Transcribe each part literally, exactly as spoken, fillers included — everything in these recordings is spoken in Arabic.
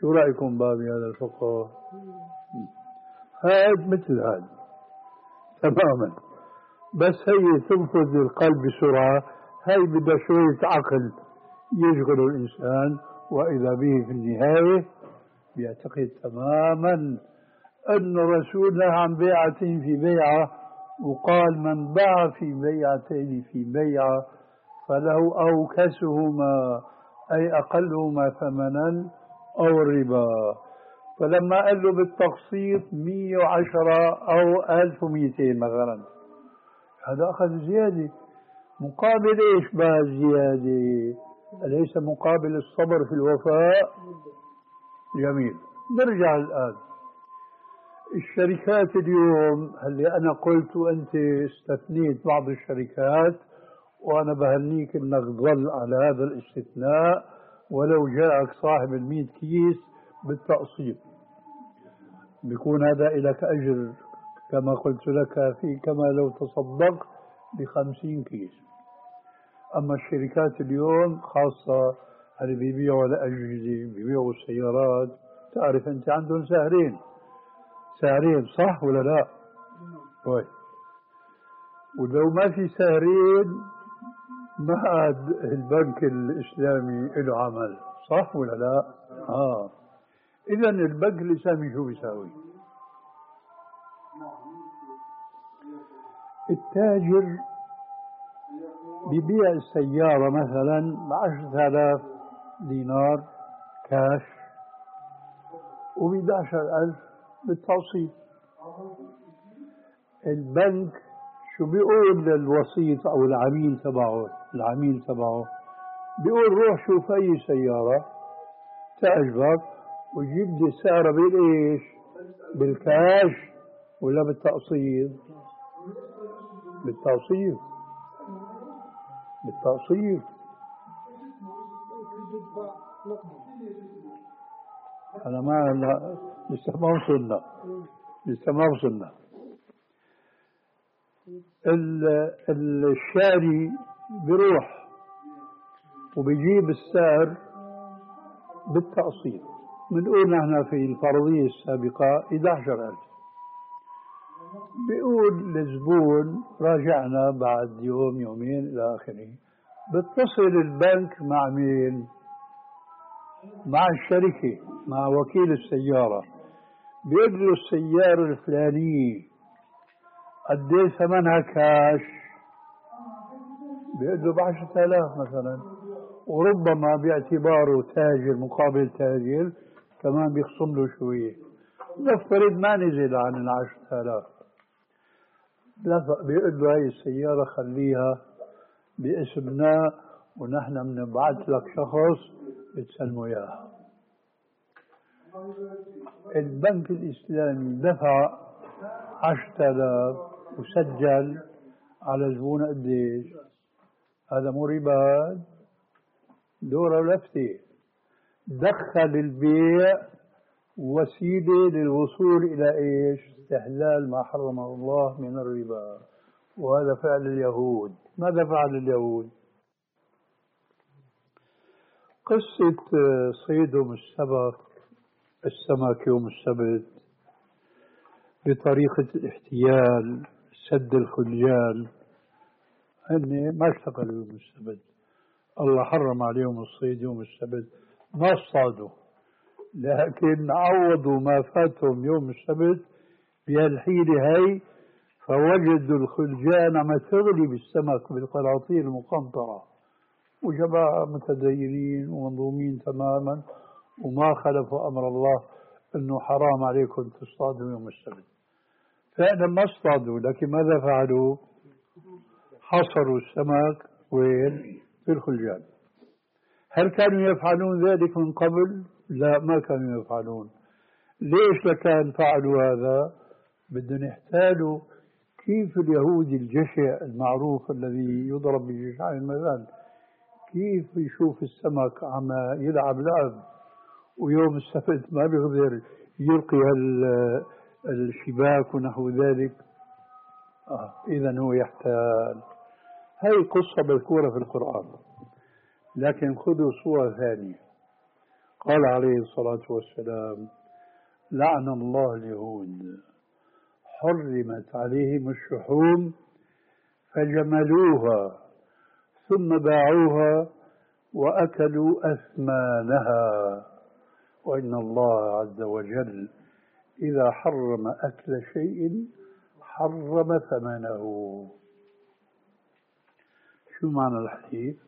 شو رأيكم بابي هذا الفقه؟ هذا مثل هذا تماما، بس هي تنفذ القلب بسرعة، هي بدها شوية عقل يشغل الإنسان، وإذا به في النهاية بيعتقد تماما أن رسولنا عن بيعة في بيعة، وقال من باع في بيعتين في بيعة فله أوكسهما أي أقلهما ثمنا أو الربا. فلما قال له بالتقسيط مية وعشرة أو ألف ومئتين مثلا، هذا أخذ زيادة مقابل إيش بقى زيادة؟ أليس مقابل الصبر في الوفاء؟ جميل. نرجع الآن الشركات اليوم، هل أنا قلت وأنت استثنيت بعض الشركات، وأنا بهنيك أنك ظل على هذا الاستثناء ولو جاءك صاحب المئة كيس بالتقسيط بيكون هذا لك أجر كما قلت لك، في كما لو تصدق بخمسين كيس. أما الشركات اليوم خاصة اللي بيبيعوا الأجهزة بيبيعوا السيارات، تعرف أنت عندهم سعرين سعرين صح ولا لا؟ طيب، ولو ما في سعرين ما عاد البنك الإسلامي له عمل، صح ولا لا؟ آه إذا البنك الإسلامي شو بيساوي؟ التاجر بيبيع السيارة مثلا بعشرة آلاف دينار كاش وبعشر ألف بالتوصيل. البنك شو بيقول للوسيط أو العميل تبعه؟ العميل تبعه بيقول روح شوف أي سيارة تعجبك وجيب لي سعرها بالإيش؟ بالكاش ولا بالتقسيط؟ بالتقسيط بالتقسيط أنا ما لا لسه ما وصلنا لسه ما وصلنا الشاري بيروح وبيجيب السعر بالتقسيط. بنقول نحن في الفرضية السابقة إحدى عشرة ألف، بيقول للزبون راجعنا بعد يوم يومين إلى آخره. بتصل البنك مع مين؟ مع الشركة، مع وكيل السيارة، بيقول له السيارة الفلانية قد ايه ثمنها كاش؟ بيقول له بعشرة آلاف مثلا، وربما باعتباره تاجر مقابل تاجر كمان بيخصم له شوية، نفترض ما نزل عن العشرة آلاف، بيقول له هاي السيارة خليها باسمنا ونحن بنبعث لك شخص بتسلمه إياها. البنك الإسلامي دفع عشرة آلاف وسجل على زبون قديش؟ هذا مو ربا؟ دورة ولفتة. دخل البيع وسيلة للوصول إلى إيش؟ استحلال ما حرمه الله من الربا، وهذا فعل اليهود. ماذا فعل اليهود؟ قصة صيدهم السمك السمك يوم السبت بطريقة الاحتيال سد الخلجان، هن ما اشتغلوا يوم السبت، الله حرم عليهم الصيد يوم السبت، ما اصطادوا، لكن عوضوا ما فاتهم يوم السبت بهالحيلة هاي، فوجدوا الخلجان عم تغلي بالسمك بالقناطير المقنطرة، وجماعة متدينين ومنظومين تماما وما خلفوا أمر الله أنه حرام عليكم تصطادوا يوم السبت. فعلا ما اصطادوا، لكن ماذا فعلوا؟ حصروا السمك وين؟ في الخلجان. هل كانوا يفعلون ذلك من قبل؟ لا، ما كانوا يفعلون. ليش لكان فعلوا هذا؟ بدهم يحتالوا كيف اليهود الجشع المعروف الذي يضرب بجشع المثل، كيف يشوف السمك عم يلعب لعب ويوم السبت ما بيقدر يلقي الشباك ونحو ذلك. آه إذا هو يحتال. هاي قصة مذكورة في القرآن، لكن خذوا صورة ثانية. قال عليه الصلاة والسلام لعن الله اليهود حرمت عليهم الشحوم فجملوها ثم باعوها وأكلوا أثمانها وإن الله عز وجل إذا حرم أكل شيء حرم ثمنه. شو معنى الحديث؟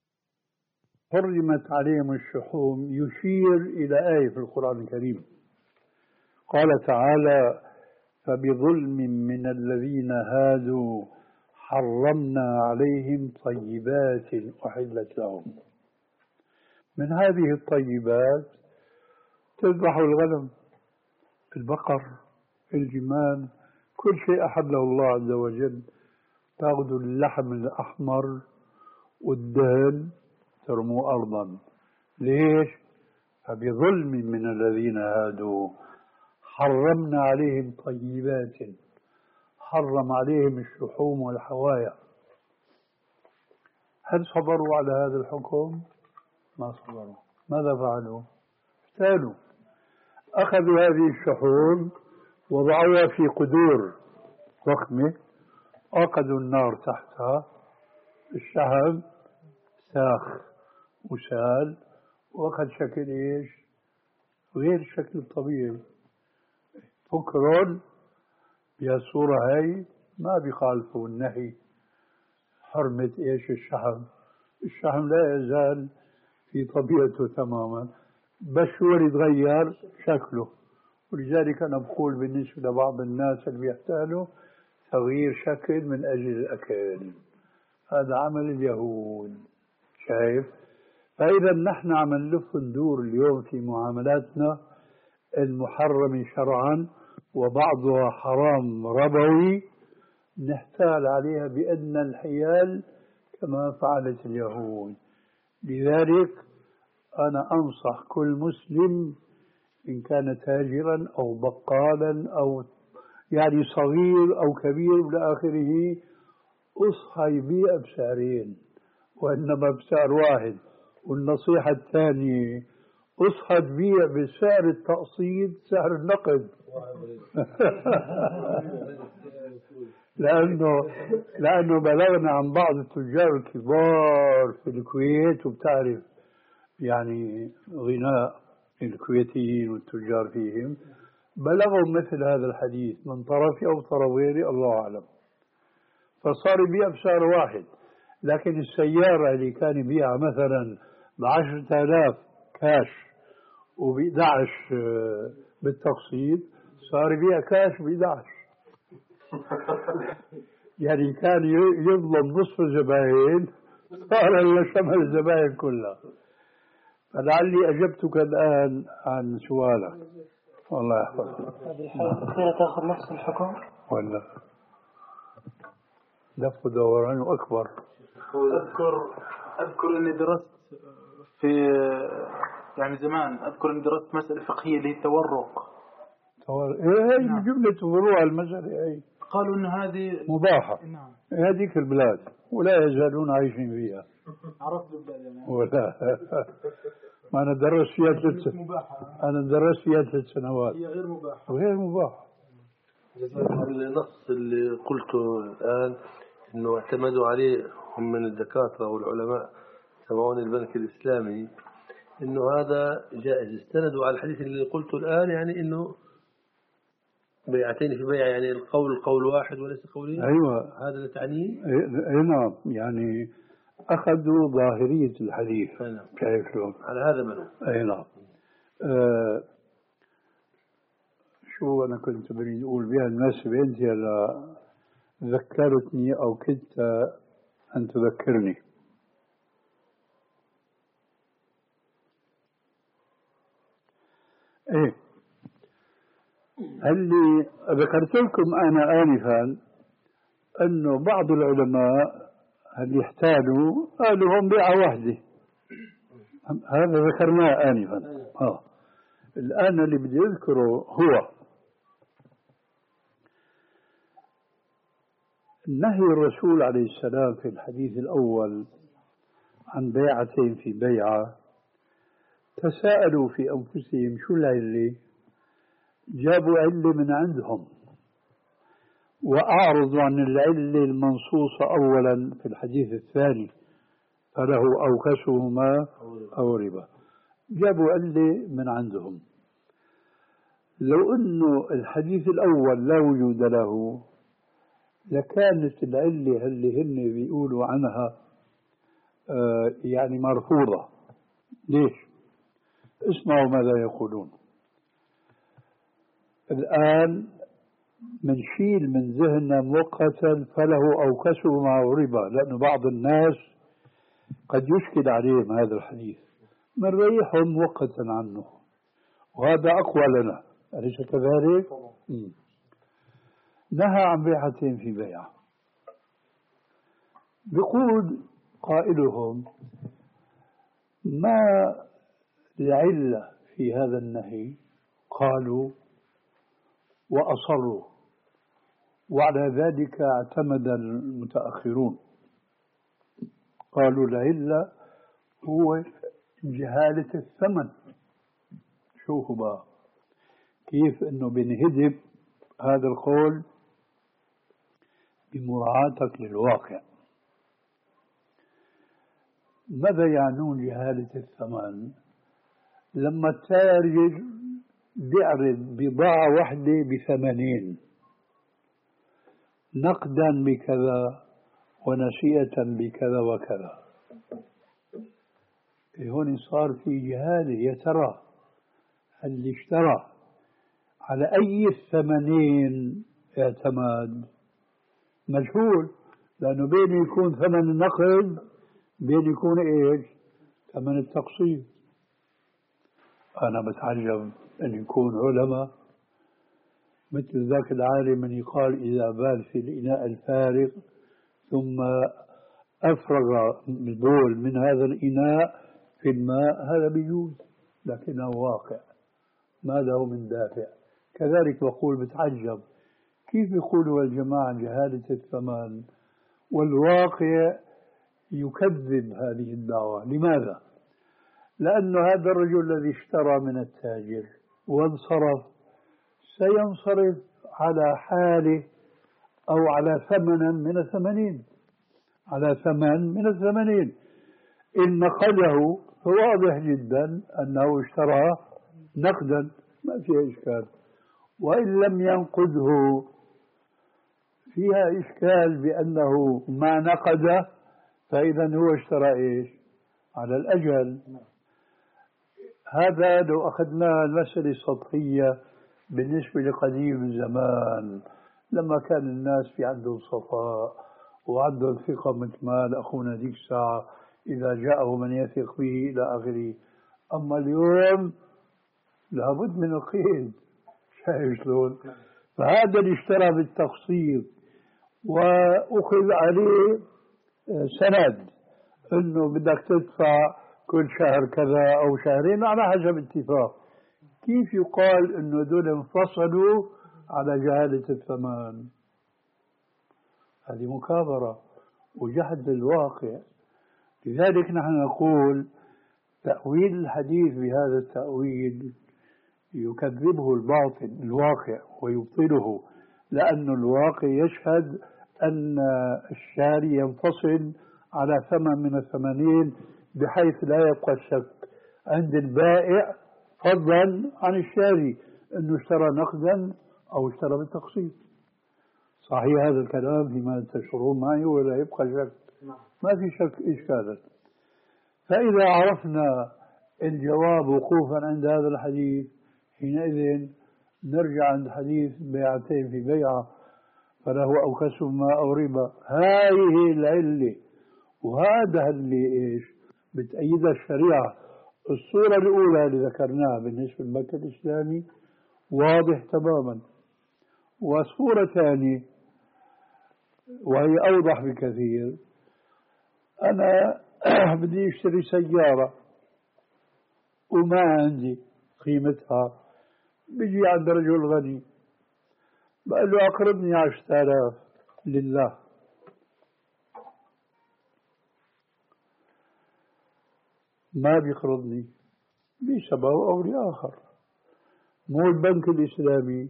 حرمت عليهم الشحوم يشير إلى آية في القرآن الكريم قال تعالى فبظلم من الذين هادوا حرمنا عليهم طيبات أحلت لهم. من هذه الطيبات تذبحوا الغنم، البقر، الجمال، كل شيء أحله الله عز وجل. تأخذوا اللحم الأحمر والدهن ترموا أرضا. ليش؟ فبظلم من الذين هادوا حرمنا عليهم طيبات، حرم عليهم الشحوم والحوايا. هل صبروا على هذا الحكم؟ ما صبروا. ماذا فعلوا؟ افتالوا، أخذوا هذه الشحوم وضعوها في قدور ضخمة، أوقدوا النار تحتها، الشحم ساخ وسال وأخذ شكل إيش؟ غير الشكل الطبيعي. فكرون بهالصورة هاي ما بيخالفوا النهي حرمة إيش؟ الشحم. الشحم لا يزال في طبيعته تماما، بس هو اللي يتغير شكله. ولذلك أنا بقول بالنسبة لبعض الناس اللي بيحتالوا تغيير شكل من أجل الأكل، هذا عمل اليهود. شايف؟ فإذا نحن عم نلف ندور اليوم في معاملاتنا المحرمة شرعا وبعضها حرام ربوي، نحتال عليها بأن الحيال كما فعلت اليهود. لذلك أنا أنصح كل مسلم إن كان تاجرا أو بقالا أو يعني صغير أو كبير إلى آخره، أصحى يبيع بسعرين وإنما بسعر واحد. والنصيحة الثانية أصحى تبيع بسعر التقسيط سعر النقد. لأنه لأنه بلغنا عن بعض التجار الكبار في الكويت، وبتعرف يعني غناء الكويتيين والتجار فيهم، بلغوا مثل هذا الحديث من طرفي أو طرف غيري الله أعلم، فصار يبيع بسعر واحد. لكن السيارة اللي كان يبيعها مثلا بعشرة آلاف كاش وبإحدى عشر بالتقسيط صار يبيع كاش بإحدى عشر. يعني كان يظلم نصف الزبائن صار يشمل الزبائن كلها. فلعلي أجبتك الآن عن سؤالك. والله يحفظك. هذه الحالة الأخيرة تأخذ نفس الحكم ولا لف دوران أكبر؟ أذكر أذكر إني درست في يعني زمان، أذكر إني درست مسألة فقهية اللي هي التورق. تورق إيه هي نعم. جملة فروع المسألة أي قالوا إن هذه مباحة. نعم. هذيك البلاد ولا يزالون عايشين فيها. عرفت البلاد يعني. ولا ما أنا درست فيها ثلاث أنا درست فيها ثلاث سنوات. هي غير مباحة. غير مباحة. النص اللي قلته الآن إنه اعتمدوا عليه هم من الدكاترة والعلماء تبعون البنك الإسلامي، إنه هذا جائز. استندوا على الحديث اللي قلته الآن، يعني إنه بيعتين في بيع، يعني القول قول واحد وليس قولين. أيوة هذا اللي تعنيه. أي نعم، يعني أخذوا ظاهرية الحديث. نعم. كيف شلون؟ على هذا بنوا. أي نعم. آه شو أنا كنت بريد أقول بها المناسبة، أنت هلا ذكرتني أو كنت أن تذكرني. إيه اللي ذكرت لكم أنا آنفا أنه بعض العلماء اللي احتالوا قالوا هم بيعة واحدة، هذا ذكرناه آنفا. آه. الآن اللي بدي أذكره هو نهي الرسول عليه السلام في الحديث الأول عن بيعتين في بيعة، تساءلوا في أنفسهم شو العلة؟ جابوا علة من عندهم، وأعرضوا عن العلة المنصوصة أولا في الحديث الثاني فله أو كسهما أو ربا. جابوا علة من عندهم. لو أنه الحديث الأول لا وجود له لكانت العلة اللي هن بيقولوا عنها آه يعني مرفوضة. ليش؟ اسمعوا ماذا يقولون. الآن منشيل من ذهننا مؤقتا فله أو كسهما أو ربا، لأن بعض الناس قد يشكل عليهم هذا الحديث، منريحهم مؤقتا عنه، وهذا أقوى لنا، أليس كذلك؟ نهى عن بيعتين في بيع. بيقول قائلهم ما العلة في هذا النهي؟ قالوا وأصروا، وعلى ذلك اعتمد المتأخرون. قالوا العلة هو جهالة الثمن. شوفوا بقى كيف انه بنهدب هذا القول بمراعاتك للواقع. ماذا يعنون جهالة الثمن؟ لما التاجر بيعرض بضاعة واحدة بثمنين، نقدا بكذا ونسيئة بكذا وكذا، هون صار في جهالة. يا ترى اللي اشترى على أي الثمنين اعتماد؟ مجهول، لأنه بين يكون ثمن النقد بين يكون إيش؟ ثمن التقسيط. أنا بتعجب أن يكون علماء مثل ذاك العالم من يقال إذا بال في الإناء الفارغ ثم أفرغ البول من هذا الإناء في الماء، هذا بيجوز، لكنه واقع ما له من دافع. كذلك بقول بتعجب كيف يقولوا الجماعة جهالة الثمن والواقع يكذب هذه الدعوة. لماذا؟ لأن هذا الرجل الذي اشترى من التاجر وانصرف سينصرف على حاله أو على ثمن من الثمنين، على ثمن من الثمنين. إن نقده فواضح جدا أنه اشترى نقدا، ما فيها إشكال. وإن لم ينقده فيها إشكال بأنه ما نقده، فإذا هو اشترى إيش؟ على الأجل. هذا لو أخذنا المسألة سطحية بالنسبة لقديم الزمان لما كان الناس في عندهم صفاء وعندهم ثقة مثل ما أخونا ديك الساعة إذا جاءه من يثق به إلى آخره. أما اليوم لابد من القيد، شايف شلون؟ فهذا اللي اشترى بالتقسيط وأخذ عليه سند إنه بدك تدفع كل شهر كذا أو شهرين على حسب اتفاق، كيف يقال إنه دول انفصلوا على جهالة الثمن؟ هذه مكابرة وجحد للواقع. لذلك نحن نقول تأويل الحديث بهذا التأويل يكذبه الباطل الواقع ويبطله، لأن الواقع يشهد أن الشاري ينفصل على ثمن من الثمنين بحيث لا يبقى الشك عند البائع فضلا عن الشاري أنه اشترى نقدا أو اشترى بالتقسيط. صحيح هذا الكلام فيما تشعرون معي ولا يبقى شك؟ ما في شك إشكالا. فإذا عرفنا الجواب وقوفا عند هذا الحديث حينئذ نرجع عند حديث بيعتين في بيعة فله أو كسهما أو ربا. هذه العلة وهذا اللي إيش بتأيد الشريعة. الصورة الأولى اللي ذكرناها بالنسبة للمكة الإسلامي واضح تماما، وصورة ثانية وهي أوضح بكثير. أنا بدي أشتري سيارة وما عندي قيمتها، بيجي عند رجل غني بقول له أقرضني عشرة آلاف لله. ما بيقرضني بسبب أو لآخر، مو البنك الإسلامي.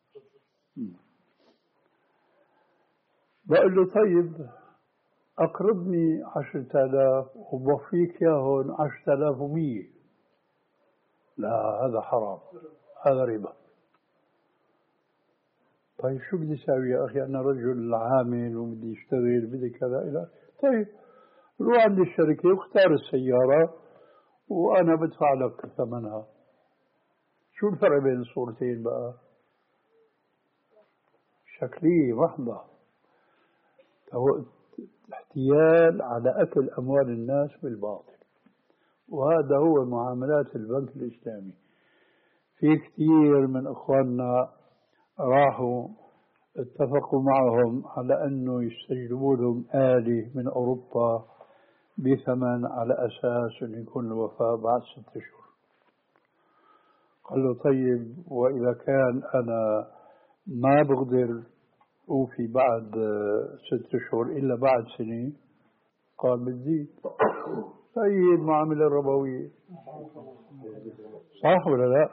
بقول له طيب أقرضني عشرة آلاف وبوفيك ياهن عشرة آلاف ومية. لا هذا حرام، هذا ربا. طيب شو بدي أسوي يا أخي؟ أنا رجل عامل وبدي أشتغل بدي كذا إلى. طيب روح عند الشركة واختار السيارة وأنا بدفع لك ثمنها. شو الفرق بين الصورتين بقى؟ شكلية محضة، احتيال على أكل أموال الناس بالباطل. وهذا هو معاملات البنك الإسلامي. في كثير من إخواننا راحوا اتفقوا معهم على أنه يستجلبوا لهم آلة من أوروبا بثمن على أساس أن يكون الوفاء بعد ست أشهر. قال له طيب وإذا كان أنا ما بقدر أوفي بعد ست أشهر إلا بعد سنة؟ قال بتزيد. هي المعاملة الربوية، صح ولا لا؟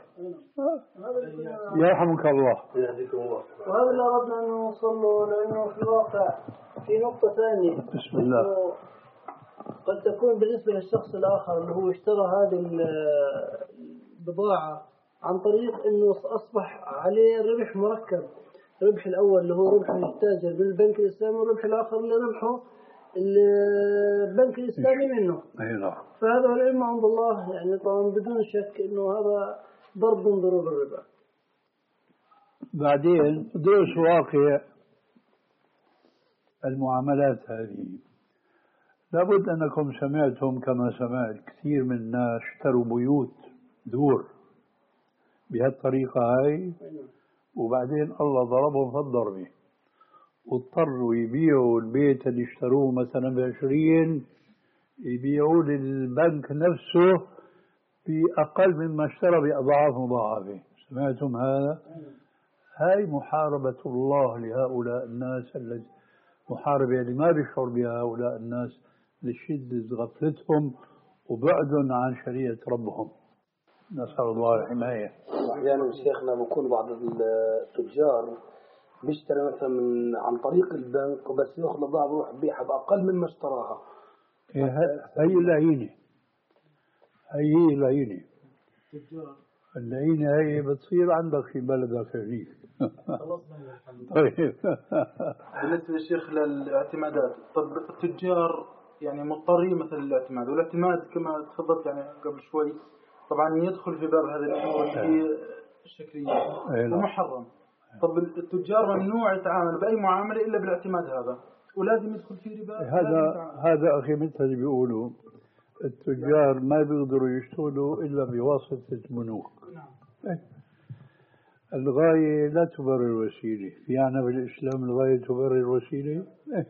يرحمك الله. وهذا اللي أردنا أن نوصل له، لأنه في الواقع في نقطة ثانية. بسم الله. قد تكون بالنسبة للشخص الآخر اللي هو اشترى هذه البضاعة عن طريق أنه أصبح عليه ربح مركب. الربح الأول اللي هو ربح التاجر بالبنك الإسلامي، والربح الآخر اللي ربحه البنك الإسلامي منه. فهذا العلم عند الله، يعني طبعا بدون شك أنه هذا ضرب من ضروب الربا. بعدين درس واقع المعاملات هذه. لابد أنكم سمعتم كما سمعت كثير من الناس اشتروا بيوت دور بهالطريقة هاي، وبعدين الله ضربهم في الضربة واضطروا يبيعوا البيت اللي اشتروه مثلا بعشرين، يبيعوه للبنك نفسه بأقل مما اشترى بأضعاف مضاعفة. سمعتم هذا؟ هاي محاربة الله لهؤلاء الناس، الذي محاربة اللي ما بيشعر بها هؤلاء الناس لشدة غفلتهم وبعد عن شريعة ربهم. نسأل الله الحماية. أحيانا شيخنا بكون بعض التجار بيشتري مثلا من عن طريق البنك وبس ياخذ البضاعة بروح بيعها بأقل مما اشتراها. هي اللعينة، هي اللعينة اللعينة هي بتصير عندك في بلدك هذيك. طيب بالنسبة للشيخ للاعتمادات، طب التجار يعني مضطرين مثلا للاعتماد، والاعتماد كما تفضلت يعني قبل شوي طبعا يدخل في باب هذه الأمور اللي هي الشكلية ومحرم. طب التجار ممنوع يتعامل بأي معاملة إلا بالاعتماد هذا، ولازم يدخل في ربا. هذا هذا أخي مثل اللي بيقولوا التجار ما بيقدروا يشتغلوا إلا بواسطة بنوك. نعم. الغاية لا تبرر الوسيلة، يعني بالإسلام الغاية تبرر الوسيلة.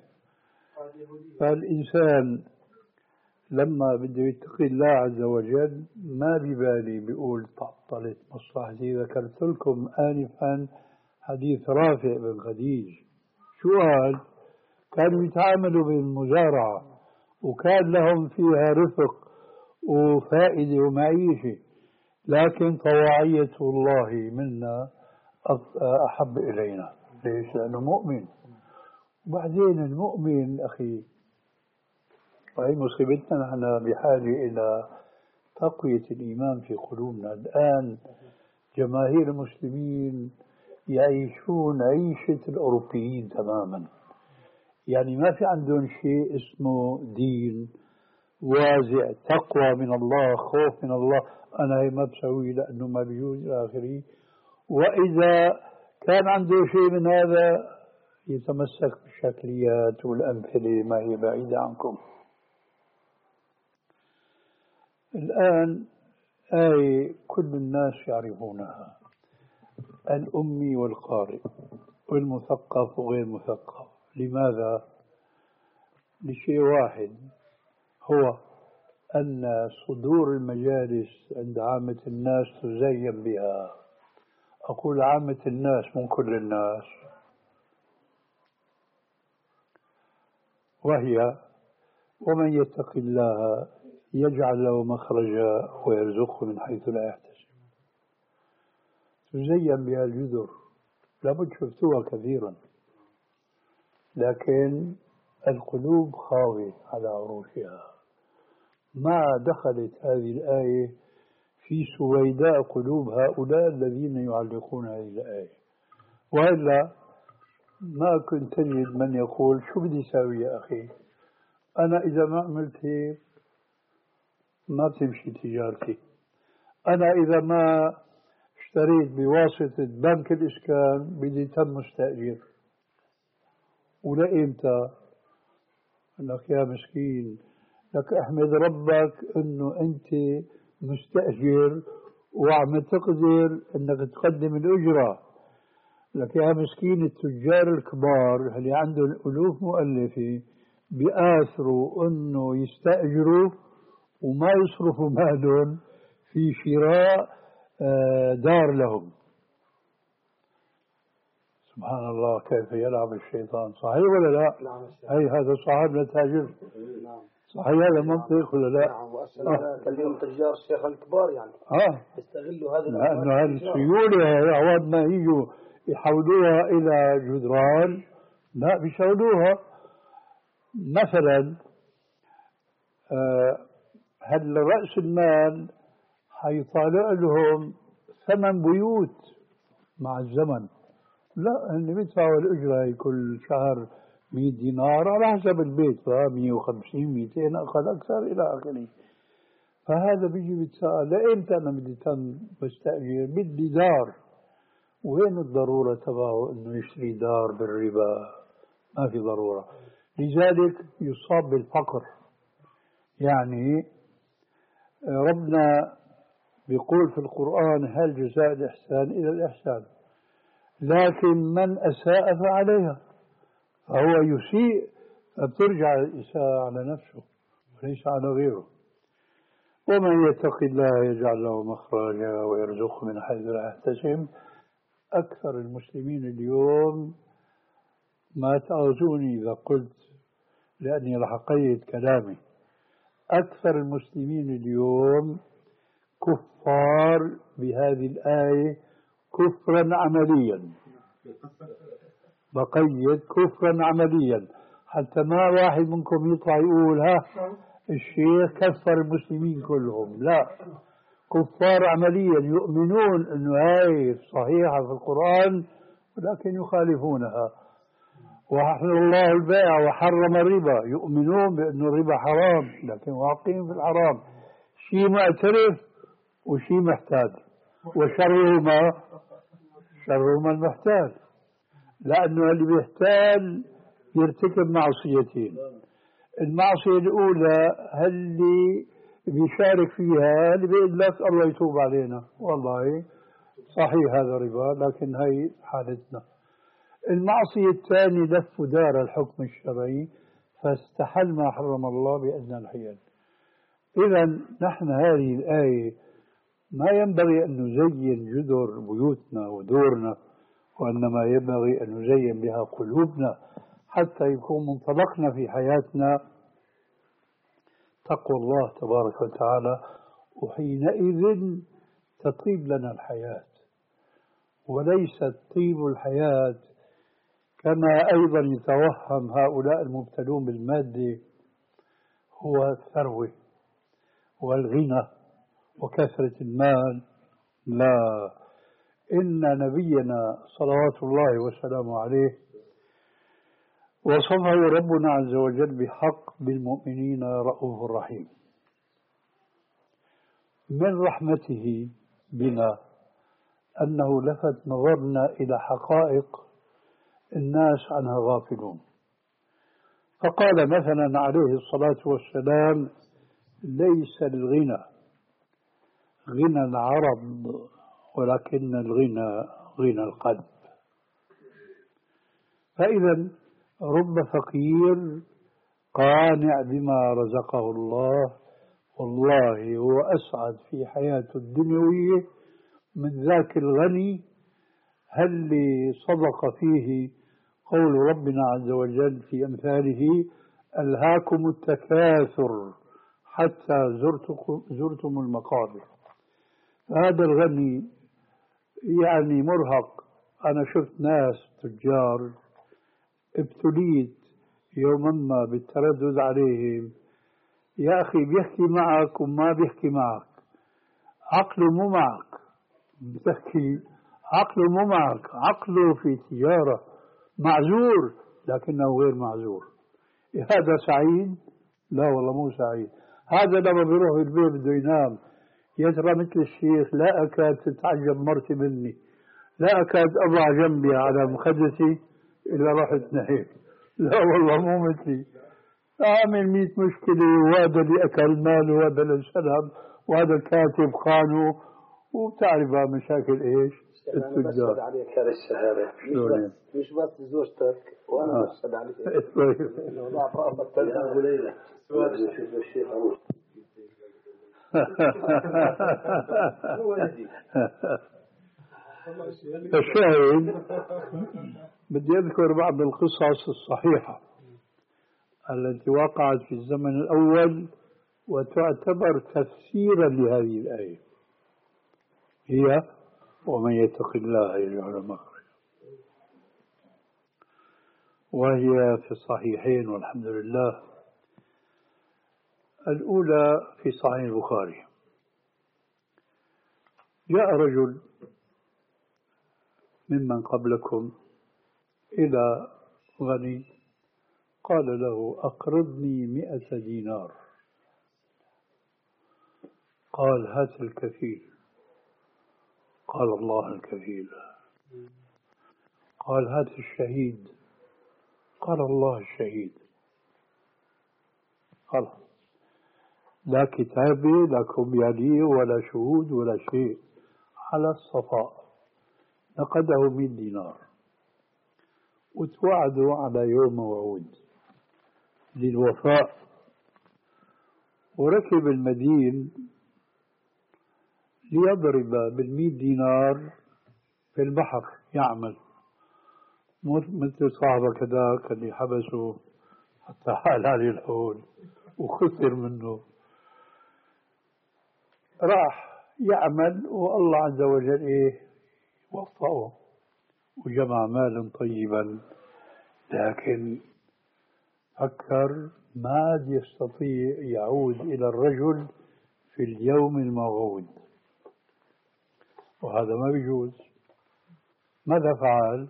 فالإنسان لما بده يتقي الله عز وجل ما ببالي بيقول تعطلت مصلحتي. ذكرت لكم آنفا حديث رافع بن خديج، شو قال؟ كانوا يتعاملوا بالمزارعة وكان لهم فيها رفق وفائدة ومعيشة، لكن طواعية الله منا أحب إلينا. ليش؟ لأنه مؤمن. وبعدين المؤمن أخي، وهي مصيبتنا نحن بحاجة إلى تقوية الإيمان في قلوبنا. الآن جماهير المسلمين يعيشون عيشة الأوروبيين تماما، يعني ما في عندهم شيء اسمه دين وازع، تقوى من الله، خوف من الله. أنا هي ما بسوي لأنه ما بيجوز إلى آخره. وإذا كان عنده شيء من هذا يتمسك بالشكليات والأمثلة ما هي بعيدة عنكم. الآن آية كل الناس يعرفونها، الأمي والقارئ والمثقف وغير مثقف. لماذا؟ لشيء واحد، هو أن صدور المجالس عند عامة الناس تزين بها. أقول عامة الناس من كل الناس، وهي ومن يتق الله يجعل له مخرجا ويرزقه من حيث لا يحتسب. تزين بها الجذر، لابد شفتوها كثيرا، لكن القلوب خاوية على عروشها. ما دخلت هذه الآية في سويداء قلوب هؤلاء الذين يعلقون هذه الآية، وإلا ما كنت تجد من يقول شو بدي أسوي يا أخي، أنا إذا ما عملت هيك ما بتمشي تجارتي، أنا إذا ما اشتريت بواسطة بنك الإسكان بدي تم مستأجر. ولإمتى؟ لك يا مسكين، لك احمد ربك انه انت مستأجر وعم تقدر انك تقدم الأجرة. لك يا مسكين، التجار الكبار اللي عندهم ألوف مؤلفة بيآثروا انه يستأجروا وما يصرفوا مالهم في شراء دار لهم. سبحان الله كيف يلعب الشيطان، صحيح ولا لا؟ نعم. أي هذا صاحبنا تاجر. نعم. صحيح هذا منطق ولا لا؟ نعم. وأسأل اليوم تجار الشيخ الكبار يعني اه يستغلوا هذه لأنه هذه السيولة عوض ما يجوا يحولوها إلى جدران، لا بيشغلوها. مثلا آه هل رأس المال حيطالع لهم ثمن بيوت مع الزمن؟ لا، اللي بيدفعوا الأجرة كل شهر مئة دينار على حسب البيت، مئة وخمسين مئتين أخذ أكثر إلى آخره. فهذا بيجي بيتساءل لإمتى أنا بدي تم بستأجر؟ بدي دار. وين الضرورة تبعه إنه يشتري دار بالربا؟ ما في ضرورة. لذلك يصاب بالفقر. يعني ربنا بيقول في القرآن هل جزاء الإحسان إلى الإحسان، لكن من أساء فعليها، فهو يسيء فبترجع الإساءة على نفسه وليس على غيره. ومن يتق الله يجعل له مخرجا ويرزقه من حيث لا يحتسب. أكثر المسلمين اليوم، ما تأخذوني إذا قلت لأني راح أقيد كلامي، أكثر المسلمين اليوم كفار بهذه الآية كفرا عمليا. بقيد كفرا عمليا حتى ما واحد منكم يطلع يقول ها الشيخ كفر المسلمين كلهم، لا، كفار عمليا يؤمنون أنه هاي صحيحة في القرآن ولكن يخالفونها. وأحل الله البيع وحرم الربا، يؤمنون بأن الربا حرام لكن واقعين في الحرام. شيء معترف وشيء محتاج، وشرهما شرهما المحتاج، لأنه اللي بيحتال يرتكب معصيتين. المعصية الأولى اللي بيشارك فيها اللي بيقول لك الله يتوب علينا، والله صحيح هذا ربا لكن هي حالتنا. المعصية الثانية لف دار الحكم الشرعي فاستحل ما حرم الله بأدنى الحيل. إذا نحن هذه الآية ما ينبغي أن نزين جدر بيوتنا ودورنا، وإنما ينبغي أن نزين بها قلوبنا حتى يكون منطلقنا في حياتنا تقوى الله تبارك وتعالى، وحينئذ تطيب لنا الحياة. وليست طيب الحياة كما أيضا يتوهم هؤلاء المبتلون بالمادة هو الثروة والغنى وكثرة المال، لا، إن نبينا صلوات الله وسلامه عليه وصفه ربنا عز وجل بحق بالمؤمنين رؤوف رحيم. من رحمته بنا أنه لفت نظرنا إلى حقائق الناس عنها غافلون، فقال مثلا عليه الصلاة والسلام ليس الغنى غنى العرب ولكن الغنى غنى القلب. فإذا رب فقير قانع بما رزقه الله، والله هو أسعد في حياته الدنيوية من ذاك الغني اللي صدق فيه قول ربنا عز وجل في أمثاله ألهاكم التكاثر حتى زرتكم زرتم المقابر. هذا الغني يعني مرهق. أنا شفت ناس تجار ابتليت يوما ما بالتردد عليهم. يا أخي بيحكي معك وما بيحكي معك، عقله مو معك، بتحكي عقله مو معك، عقله في تجارة، معذور لكنه غير معذور. هذا سعيد؟ لا والله مو سعيد. هذا لما بيروح البيت بده ينام يترى مثل الشيخ، لا أكاد تتعجب مرتي مني، لا أكاد أضع جنبي على مخدتي إلا رحت نحيف. لا والله مو مثلي، عامل مئة مشكلة، وهذا اللي أكل ماله وهذا اللي سلب وهذا الكاتب خانه، وبتعرف مشاكل إيش أنا بشهد عليك هذا الشهادة، مش بس مش بس زوجتك وأنا آه. بشهد عليك إنه ضعف رأسك تلقى أبو ليلى. شوف الشيخ عروس الشاهد بدي أذكر بعض القصص الصحيحة التي وقعت في الزمن الأول وتعتبر تفسيرا لهذه الآية. هي ومن يتق الله يجعل مخرجا، وهي في الصحيحين والحمد لله. الأولى في صحيح البخاري. جاء رجل ممن قبلكم إلى غني قال له أقرضني مئة دينار. قال هات الكفيل. قال الله الكفيل. قال هات الشهيد. قال الله الشهيد. خلاص، لا كتابة لا كمبيالية ولا شهود ولا شيء، على الصفاء. نقده مئة دينار وتوعدوا على يوم موعود للوفاء. وركب المدين ليضرب بالمئة دينار في البحر يعمل، مثل صاحبه كذاك اللي حبسه حتى حال عليه الحول وخسر منه. راح يعمل والله عز وجل إيه وفقه وجمع مالا طيبا، لكن فكر ما عاد يستطيع يعود إلى الرجل في اليوم الموعود، وهذا ما بيجوز. ماذا فعل؟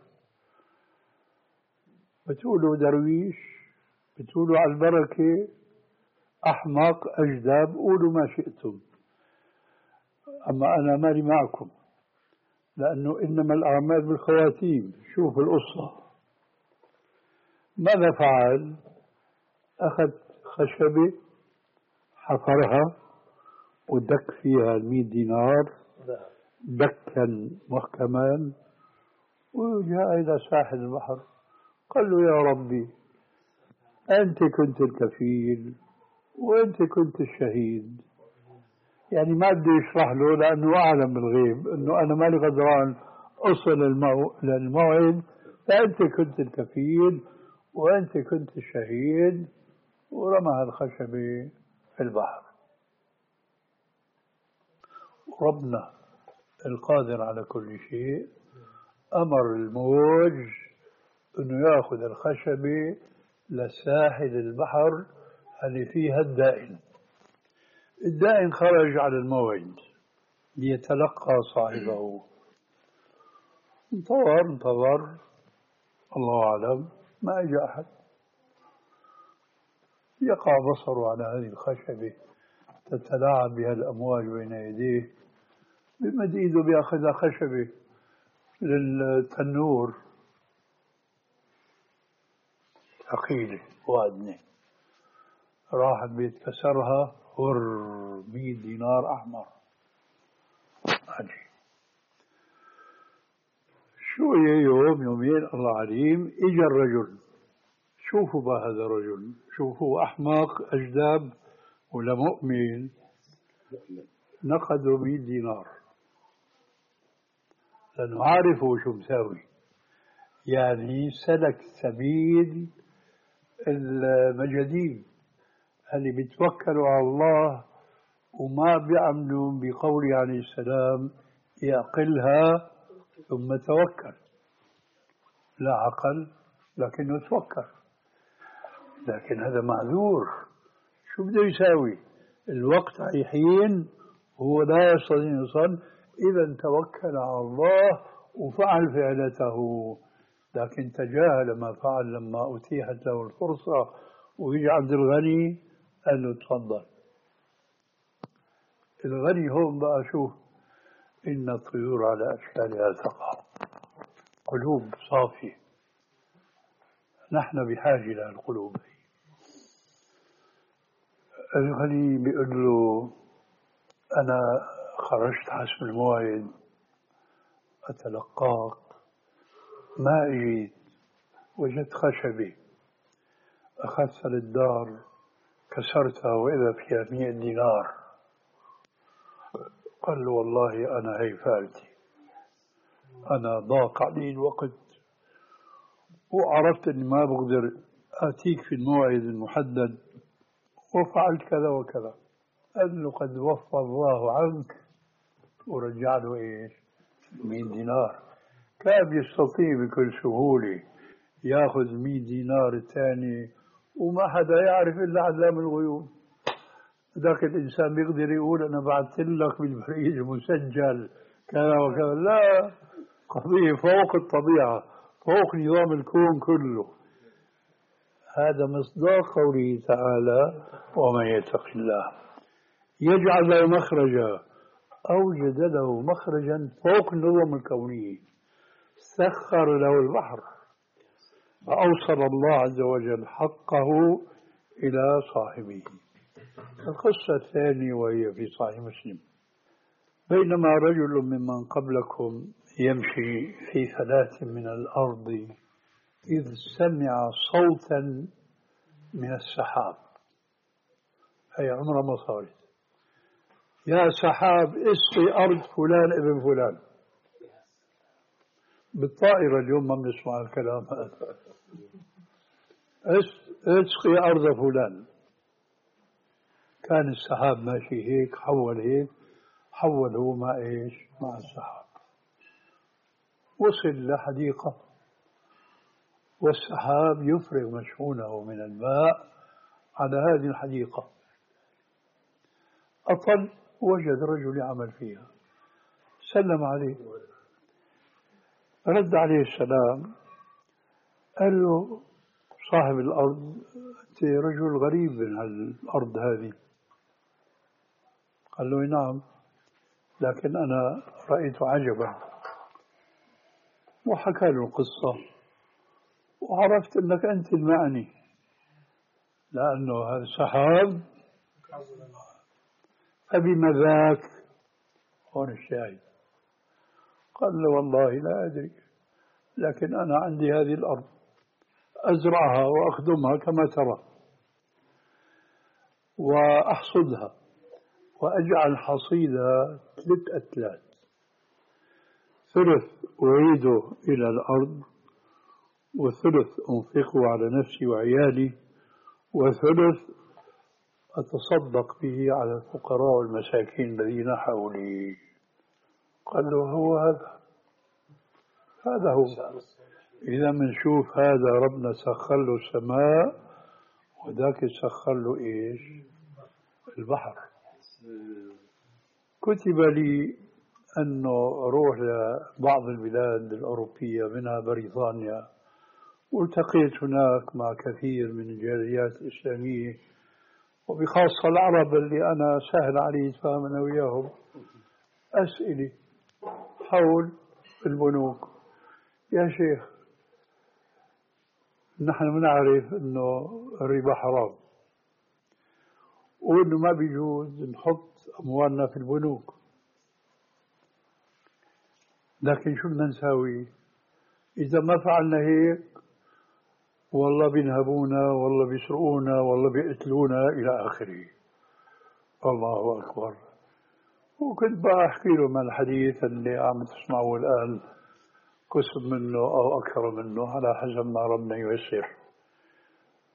بتقولوا درويش، بتقولوا على البركة، أحمق، أجداب، قولوا ما شئتم، أما أنا مالي معكم، لأنه إنما الأعمال بالخواتيم. شوف القصة. ماذا فعل؟ أخذ خشبة حفرها ودك فيها المئة دينار دكا محكما، وجاء إلى ساحل البحر. قال له يا ربي أنت كنت الكفيل وأنت كنت الشهيد. يعني ما بده يشرح له لأنه أعلم بالغيب أنه أنا مالي غدران أصل للموعد، فأنت كنت الكفيل وأنت كنت الشهيد. ورمى الخشبة في البحر. ربنا القادر على كل شيء أمر الموج أنه يأخذ الخشبة لساحل البحر اللي فيها الدائن. الدائن خرج على الموعد ليتلقى صاحبه. انتظر انتظر الله أعلم ما أجى أحد. يقع بصره على هذه الخشبة تتلاعب بها الأمواج بين يديه، بمد إيده بيأخذها خشبة للتنور ثقيلة وادنة، راح البيت كسرها، هر مئة دينار أحمر. عجيب. شوية يوم يومين الله عليم إجا الرجل. شوفوا بقى هذا الرجل، شوفوا أحمق أجداب ولا مؤمن. نقدوا مئة دينار لأنه عارفوا شو مساوي، يعني سلك سبيل المجادين اللي بيتوكلوا على الله وما بيعملوا بقوله عليه السلام يعقلها ثم توكل، لا عقل لكنه توكل. لكن هذا معذور، شو بده يساوي؟ الوقت حين هو لا يستطيع أن يصل، إذا توكل على الله وفعل فعلته، لكن تجاهل ما فعل لما أتيحت له الفرصة. ويجي عبد الغني قال له تفضل. الغني هون بقى شوف، إن الطيور على أشكالها تقع، قلوب صافية، نحن بحاجة إلى القلوب. الغني بيقول له أنا خرجت حسب الموعد أتلقاك، ما أجيت، وجدت خشبي أخذتها للدار كسرتها وإذا فيها مئة دينار. قال له والله أنا هي فعلتي، أنا ضاق علي الوقت وعرفت أني ما بقدر آتيك في الموعد المحدد وفعلت كذا وكذا. قال له قد وفى الله عنك، ورجع له إيش؟ مئة دينار. كان يستطيع بكل سهولة ياخذ مئة دينار الثاني وما حدا يعرف إلا علام الغيوب. ذاك الإنسان بيقدر يقول أنا بعثت لك بالبريد مسجل كذا وكذا، لا، قضية فوق الطبيعة، فوق نظام الكون كله. هذا مصداق قوله تعالى ومن يتق الله يجعل له مخرجا، أوجد له مخرجا فوق النظم الكونية، سخر له البحر، فأوصل الله عز وجل حقه إلى صاحبه. القصة الثانية وهي في صحيح مسلم، بينما رجل ممن قبلكم يمشي في فلاة من الأرض إذ سمع صوتا من السحاب، هي عمره ما صارت، يا سحاب اسقي أرض فلان ابن فلان. بالطائرة اليوم ما بنسمع الكلام هذا، اسقي أرض فلان. كان السحاب ماشي هيك، حول هيك، حول هو مع إيش؟ مع السحاب، وصل لحديقة والسحاب يفرغ مشحونه من الماء على هذه الحديقة. أطل وجد رجل يعمل فيها، سلم عليه، رد عليه السلام، قال له صاحب الأرض أنت رجل غريب من الأرض هذه. قال له نعم، لكن أنا رأيت عجبا، وحكى له القصة وعرفت أنك أنت المعني، لأنه هذا السحاب. فبما ذاك؟ هون الشاهد. قال له والله لا أدري، لكن أنا عندي هذه الأرض أزرعها وأخدمها كما ترى، وأحصدها وأجعل حصيدها ثلاث أتلات، ثلث أعيده إلى الأرض، وثلث أنفقه على نفسي وعيالي، وثلث أتصدق به على الفقراء والمساكين الذين حولي. قال له هو هذا، هذا هو. إذا منشوف هذا ربنا سخر له السماء، وذاك سخر له إيش؟ البحر. كتب لي أنه أروح لبعض البلاد الأوروبية منها بريطانيا، والتقيت هناك مع كثير من الجاليات الإسلامية، وبخاصة العرب اللي أنا سهل علي أتفاهم أنا وياهم، أسئلة حول البنوك. يا شيخ نحن بنعرف أنه الربا حرام، وأنه ما بيجوز نحط أموالنا في البنوك، لكن شو بدنا نساوي إذا ما فعلنا هيك؟ والله بينهبونا، والله بيسرقونا، والله بيقتلونا إلى آخره. الله أكبر. وكنت بقى أحكي لهم الحديث اللي عم تسمعوه الآن، قسم منه أو أكثر منه على حسب ما ربنا ييسر.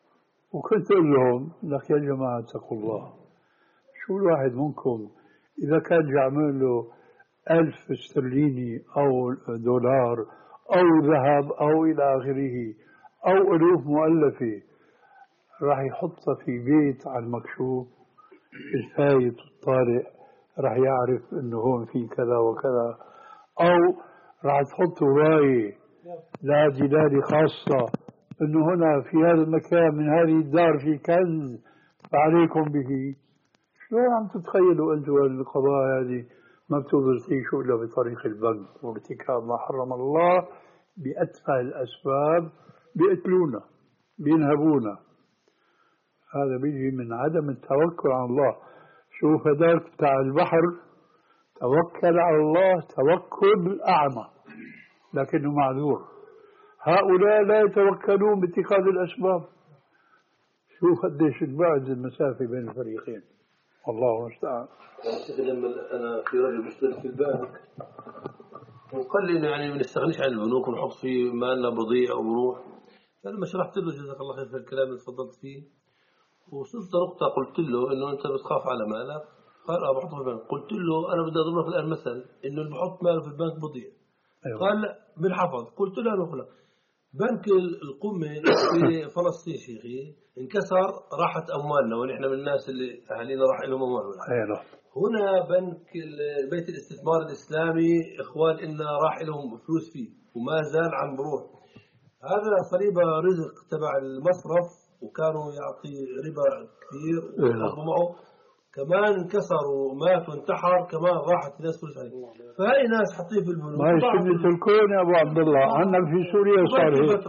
وكنت أقول لهم لك يا جماعة اتقوا الله، شو الواحد منكم إذا كان يعمل له ألف استرليني أو دولار أو ذهب أو إلى آخره أو ألوف مؤلفة راح يحطها في بيت على المكشوف، الفايت الطارئ راح يعرف إنه هون في كذا وكذا، أو راح تحطوا راية لا دلالة خاصة إنه هنا في هذا المكان من هذه الدار في كنز فعليكم به. شلون عم تتخيلوا أنتم القضايا هذه ما بتقدروا تعيشوا إلا بطريق البنك وارتكاب ما حرم الله بأتفه الأسباب؟ بيقتلونا بينهبونا. هذا بيجي من عدم التوكل على الله. شوف هذاك بتاع البحر توكل على الله توكل أعمى لكنه معذور. هؤلاء لا يتوكلون باتخاذ الأسباب. شوف قديش البعد المسافة بين الفريقين. والله المستعان. لما أنا في رجل بيشتغل في البنك وقال لي يعني ما نستغنيش عن البنوك ونحط فيه مالنا بضيع أو بروح. فلما شرحت له جزاك الله خير في الكلام اللي تفضلت فيه وصلت نقطة قلت له إنه أنت بتخاف على مالك، قال أه بحطه في البنك. قلت له أنا بدي أضرب لك الآن مثل إنه اللي بحط ماله في البنك بضيع. أيوة. قال لا بالحفظ. قلت له أنا أخلا بنك القمة في فلسطين شيخي انكسر راحت أموالنا ونحن من الناس اللي أهالينا راح لهم أموالهم. أيوة. هنا بنك بيت الاستثمار الإسلامي إخوان إن راح لهم فلوس فيه وما زال عم بروح. هذا صليبة رزق تبع المصرف وكانوا يعطي ربا كثير ويأخذوا معه كمان انكسر ومات وانتحر كمان راحت الناس فلوس عليه. فهاي ناس حاطين في البنوك. ما هي سنة الكون يا أبو عبد الله. عندنا في سوريا صار هيك.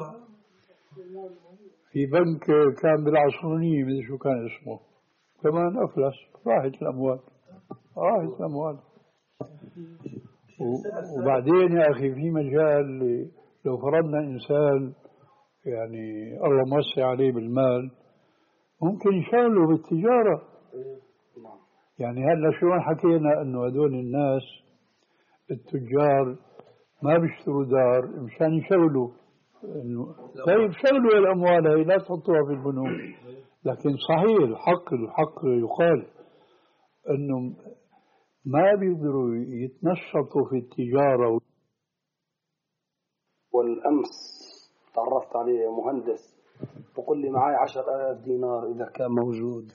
في بنك كان بالعصرونية مدري شو كان اسمه كمان أفلس راحت الأموال راحت الأموال. وبعدين يا أخي في مجال لو فرضنا إنسان يعني الله موسع عليه بالمال ممكن يشغله بالتجارة. يعني هلا شلون حكينا انه هذول الناس التجار ما بيشتروا دار مشان يشغلوا انه طيب شغلوا الاموال هي لا تحطوها في البنوك. لكن صحيح الحق الحق يقال انه ما بيقدروا يتنشطوا في التجارة. والامس تعرفت عليه مهندس بقول لي معي عشر آلاف دينار إذا كان موجود.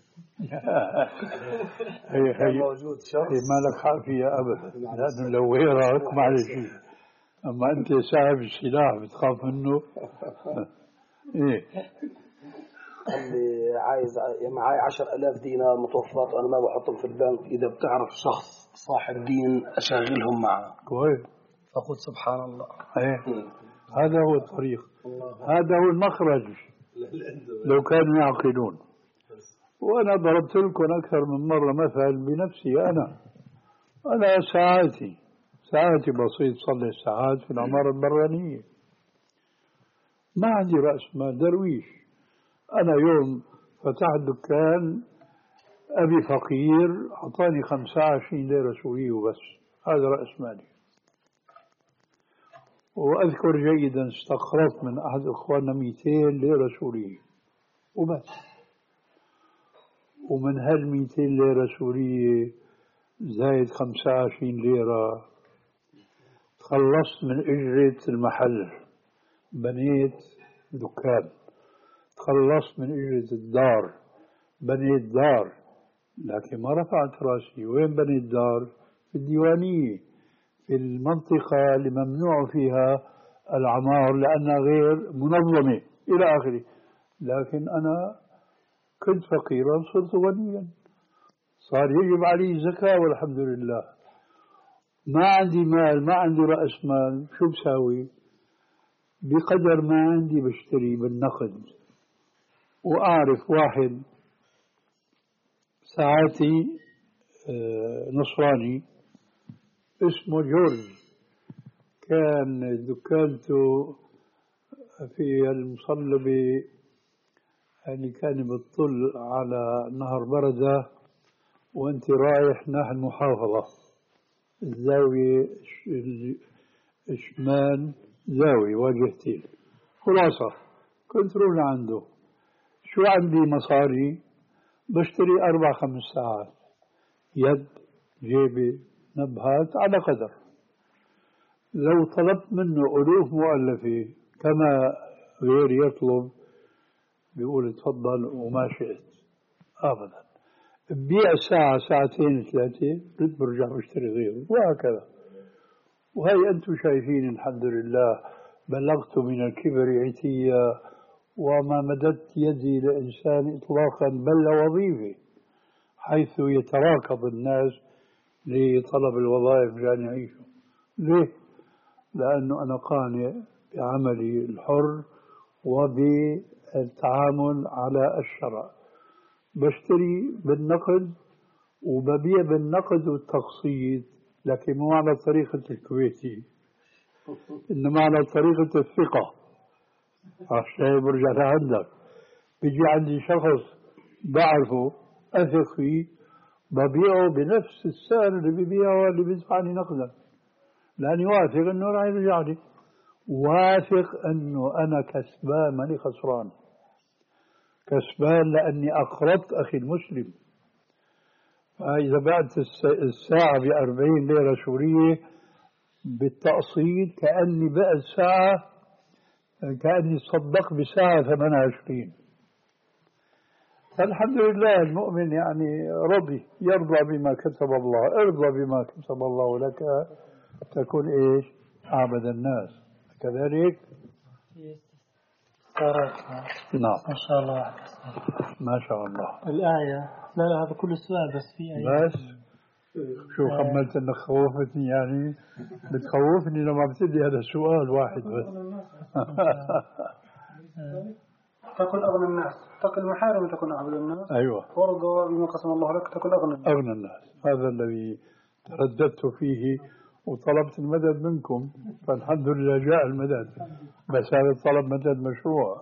هي هي موجود شخص هي ما لك حق فيها أبدا لأنه لو غيرك ما عليه شيء. أما أنت صاحب السلاح بتخاف منه. إيه قال لي عايز معي عشر آلاف دينار متوفرات أنا ما بحطهم في البنك إذا بتعرف شخص صاحب دين أشغلهم معه. كويس. فقلت سبحان الله. إيه هذا هو الطريق. هذا هو المخرج لو كانوا يعقلون. وأنا ضربت لكم أكثر من مرة مثل بنفسي. أنا أنا ساعاتي ساعاتي بسيط صلي الساعات في العمارة البرانية ما عندي رأس مال درويش. أنا يوم فتحت دكان أبي فقير أعطاني خمسة وعشرين ليرة سورية وبس. هذا رأس مالي. وأذكر جيدا استقرضت من أحد إخواننا مئتين ليرة سورية وبس. ومن هال مئتين ليرة سورية زايد خمسة وعشرين ليرة تخلصت من أجرة المحل بنيت دكان. تخلصت من أجرة الدار بنيت دار. لكن ما رفعت راسي. وين بنيت دار؟ في الديوانية في المنطقة اللي ممنوع فيها العمار لأنها غير منظمة إلى آخره. لكن أنا كنت فقيرا صرت غنيا صار يجب علي زكاة والحمد لله. ما عندي مال ما عندي رأس مال شو بساوي؟ بقدر ما عندي بشتري بالنقد. وأعرف واحد ساعاتي نصراني اسمه جورج كان دكانته في المصلبة يعني كان بتطل على نهر بردة وانت رايح ناحية المحافظة الزاوية الشمال زاوية واجهتين. خلاصة كنت روح عنده شو عندي مصاري بشتري أربع خمس ساعات يد جيبي نبهات على قدر. لو طلبت منه ألوف مؤلفة كما غير يطلب بيقول تفضل وما شئت أبدا. ببيع ساعة ساعتين ثلاثة رد برجع بشتري غيره وهكذا. وهي أنتم شايفين الحمد لله بلغت من الكبر عتيا وما مددت يدي لإنسان إطلاقا بل وظيفة حيث يتراكض الناس لطلب الوظائف عشان يعيشوا. ليه؟ لأنه أنا قانع بعملي الحر وبالتعامل على الشرع. بشتري بالنقد وببيع بالنقد والتقسيط، لكن مو على طريقة الكويتي، إنما على طريقة الثقة. عشان برجع لعندك بيجي عندي شخص بعرفه أثق فيه ببيعه بنفس السعر اللي ببيعه اللي بيدفعني نقدا، لأني واثق إنه راح يرجع لي، واثق إنه أنا كسبان ماني خسران، كسبان لأني أقرضت أخي المسلم. فإذا بعت الساعة بأربعين ليرة سورية بالتقسيط كأني بعت ساعة كأني صدق بساعة ثمانية وعشرين. فالحمد لله المؤمن يعني رضي يرضى بما كتب الله. ارضى بما كتب الله لك تكون إيش؟ أعبد الناس. كذلك نعم ما شاء الله. ما شاء الله. الآية لا لا هذا كل سؤال بس في آية بس شو خملت انك خوفتني يعني بتخوفني لما بتدي هذا السؤال واحد بس. تكون أغنى الناس، تقل المحارم وتكون أعبد الناس. أيوة. ورضا بما قسم الله لك تكون أغنى الناس. أغنى الناس هذا الذي ترددت فيه وطلبت المدد منكم، فالحمد لله جاء المدد، بس هذا الطلب مدد مشروع.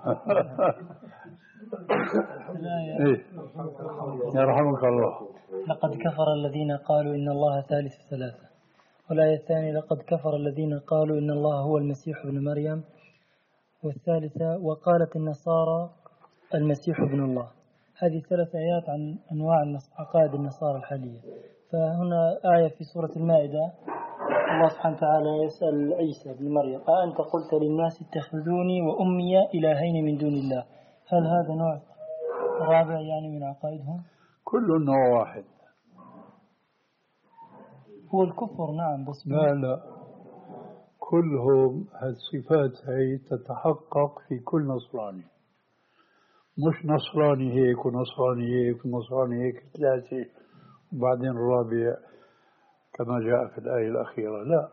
إيه يرحمك الله. لقد كفر الذين قالوا إن الله ثالث ثلاثة. والآية الثانية لقد كفر الذين قالوا إن الله هو المسيح ابن مريم. والثالثة وقالت النصارى المسيح ابن الله. هذه ثلاث آيات عن أنواع عقائد النصارى الحالية. فهنا آية في سورة المائدة الله سبحانه وتعالى يسأل عيسى بن مريم أأنت قلت للناس اتخذوني وأمي إلهين من دون الله. هل هذا نوع رابع يعني من عقائدهم؟ كل نوع واحد. هو الكفر نعم بس لا لا كلهم هالصفات هي تتحقق في كل نصراني، مش نصراني هيك ونصراني هيك ونصراني هيك ثلاثة وبعدين الرابع كما جاء في الآية الأخيرة. لا،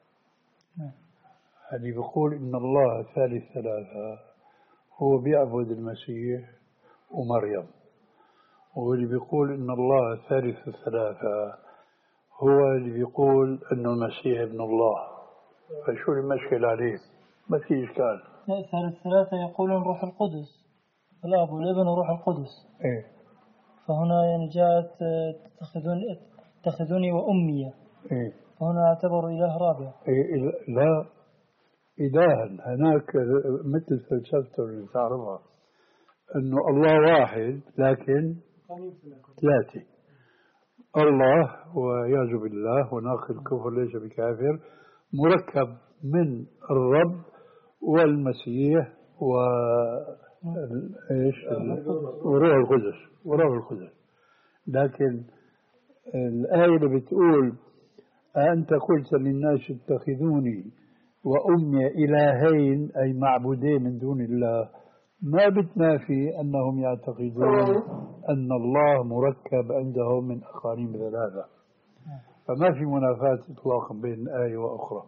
اللي بيقول إن الله ثالث ثلاثة هو بيعبد المسيح ومريم، واللي بيقول إن الله ثالث ثلاثة هو اللي بيقول إنه المسيح ابن الله. فشو المشكلة عليه؟ ما في إشكال. ثالث ثلاثة يقولون روح القدس، الأب والابن وروح القدس. إيه. فهنا يعني جاءت تتخذون تتخذوني وأمي. إيه. فهنا اعتبروا إله رابع. إيه لا إلها هناك مثل فلسفته اللي تعرفها إنه الله واحد لكن ثلاثة. الله والعياذ بالله وناقل الكفر ليس بكافر مركب من الرب والمسيح و ايش وروح القدس وروح القدس. لكن الآية اللي بتقول أنت قلت للناس اتخذوني وأمي إلهين أي معبودين من دون الله، ما بتنافي أنهم يعتقدون أن الله مركب عندهم من أقانيم ثلاثة. فما في منافاة إطلاقا بين آية وأخرى.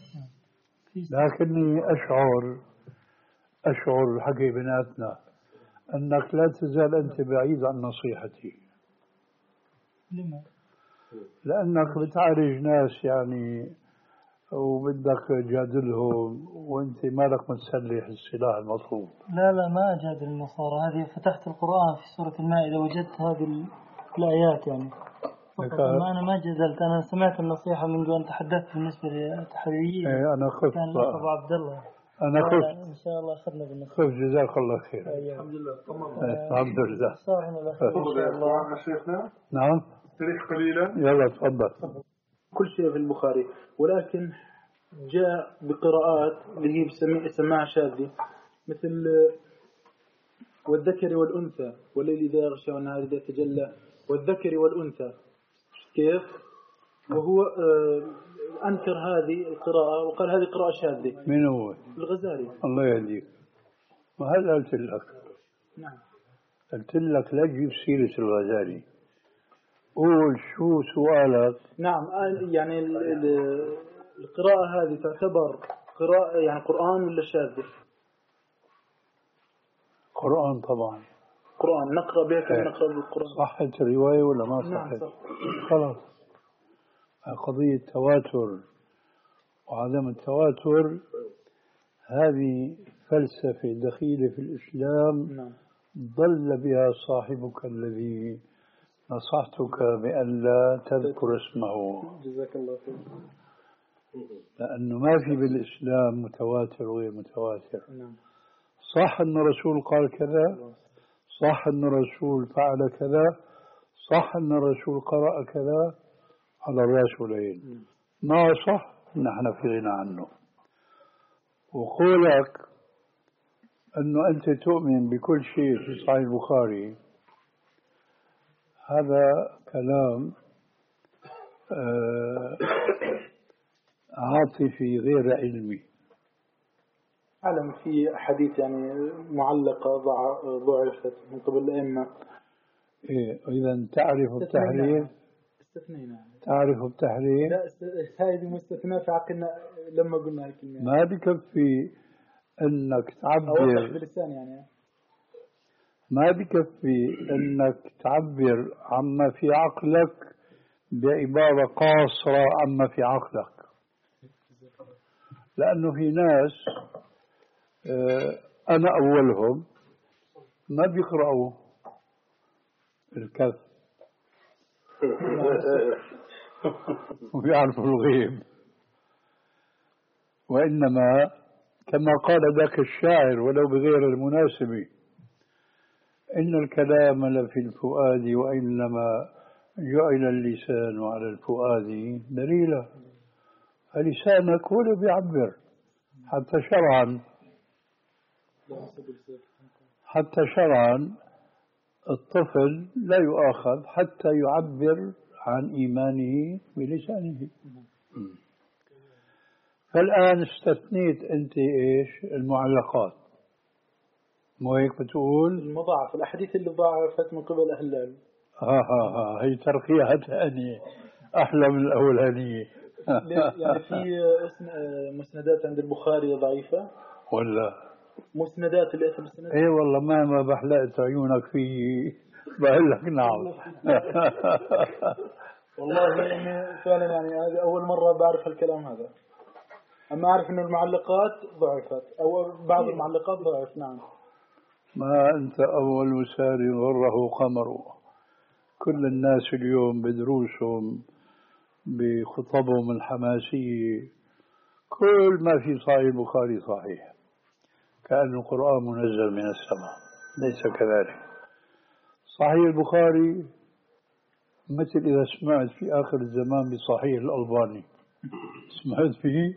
لكني أشعر أشعر حكي بيناتنا أنك لا تزال أنت بعيد عن نصيحتي. لما؟ لأنك بتعالج ناس يعني وبدك تجادلهم وانت مالك متسلح السلاح المطلوب. لا لا ما أجادل النصارى. هذه فتحت القرآن في سورة المائدة وجدت هذه الآيات يعني. ما أنا ما جدلت، أنا سمعت النصيحة منذ أن تحدثت بالنسبة للتحريريين. ايه أنا خفت كان لقب عبد الله. أنا خفت إن شاء الله أخذنا بالنص. خف جزاك الله خير. الحمد لله تمام. الحمد لله. صار الأخير إن شاء الله. شيخنا نعم. تاريخ قليلا. يلا تفضل. كل شيء في البخاري، ولكن جاء بقراءات اللي هي بسمي سماعة شاذة، مثل والذكر والأنثى والليل إذا يغشى والنهار إذا تجلى والذكر والأنثى. كيف؟ وهو آه أنكر هذه القراءة وقال هذه قراءة شاذة. من هو؟ الغزالي. الله يهديك. وهذا قلت لك. نعم. قلت لك لا تجيب سيرة الغزالي. قول شو سؤالك؟ نعم يعني القراءة هذه تعتبر قراءة يعني قرآن ولا شاذة؟ قرآن طبعا. قرآن نقرأ بها كما نقرأ بالقرآن. صحت الرواية ولا ما صحت؟ نعم صح. خلاص. قضية تواتر وعدم التواتر هذه فلسفة دخيلة في الإسلام. نعم. ضل بها صاحبك الذي نصحتك بأن لا تذكر اسمه. جزاك الله خير. لأنه ما في بالإسلام متواتر وغير متواتر. نعم. صح أن الرسول قال كذا، صح أن الرسول فعل كذا، صح أن الرسول قرأ كذا، على الراس والعين. ما صح نحن في غنى عنه. وقولك أنه أنت تؤمن بكل شيء في صحيح البخاري هذا كلام آه عاطفي غير علمي. أعلم في حديث يعني معلقة ضعفت من قبل الأئمة. إيه إذا تعرف التحريم. استثنينا. تعرف التحريم. لا هذه مستثنى في عقلنا لما قلنا الكلمة. ما بكفي أنك تعبر باللسان يعني. ما بكفي أنك تعبر عما في عقلك بعبارة قاصرة عما في عقلك، لأنه في ناس أنا أولهم ما بيقرأوا الكف وبيعرفوا الغيب، وإنما كما قال ذاك الشاعر ولو بغير المناسبة: إن الكلام لفي الفؤاد وإنما جعل اللسان على الفؤاد دليلا. فلسانك هو اللي بيعبر. حتى شرعا حتى شرعا الطفل لا يؤاخذ حتى يعبر عن إيمانه بلسانه. فالآن استثنيت أنت إيش؟ المعلقات، مو هيك بتقول؟ المضاعف، الأحاديث اللي ضاعفت من قبل أهل العلم. ها ها ها هي ترقية ثانية أحلى من الأولانية. يعني في مسندات عند البخاري ضعيفة ولا مسندات اللي أخذ السند؟ إيه والله ما ما بحلقت عيونك فيه بقول لك نعم. والله يعني فعلا يعني هذه أول مرة بعرف الكلام هذا. أما أعرف إنه المعلقات ضعفت أو بعض المعلقات ضعف. نعم. ما أنت أول وسار غره قمره. كل الناس اليوم بدروسهم بخطبهم الحماسية كل ما في صحيح البخاري صحيح، كأن القرآن منزل من السماء. ليس كذلك. صحيح البخاري مثل إذا سمعت في آخر الزمان بصحيح الألباني. سمعت فيه؟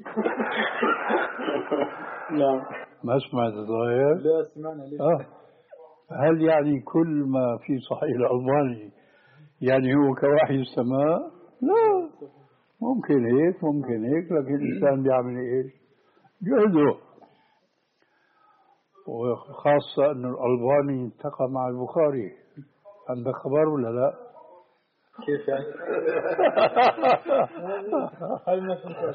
لا ما سمعت الظاهر؟ لا سمعنا ليش؟ آه. هل يعني كل ما في صحيح الألباني يعني هو كوحي السماء؟ لا، ممكن هيك ممكن هيك، لكن الإنسان بيعمل إيش؟ جهده. وخاصة أن الألباني التقى مع البخاري. عندك خبر ولا لا؟ كيف يعني؟ هاي ما فهمت.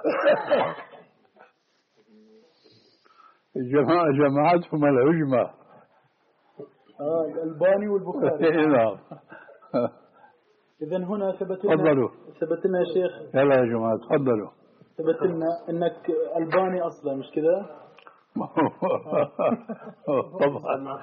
الجماعة جماعتهم العجمة. آه الألباني والبخاري. نعم. إذا هنا ثبت لنا تفضلوا. ثبت لنا يا شيخ. يلا يا جماعة تفضلوا. ثبت لنا إنك ألباني أصلا مش كذا؟ طبعا.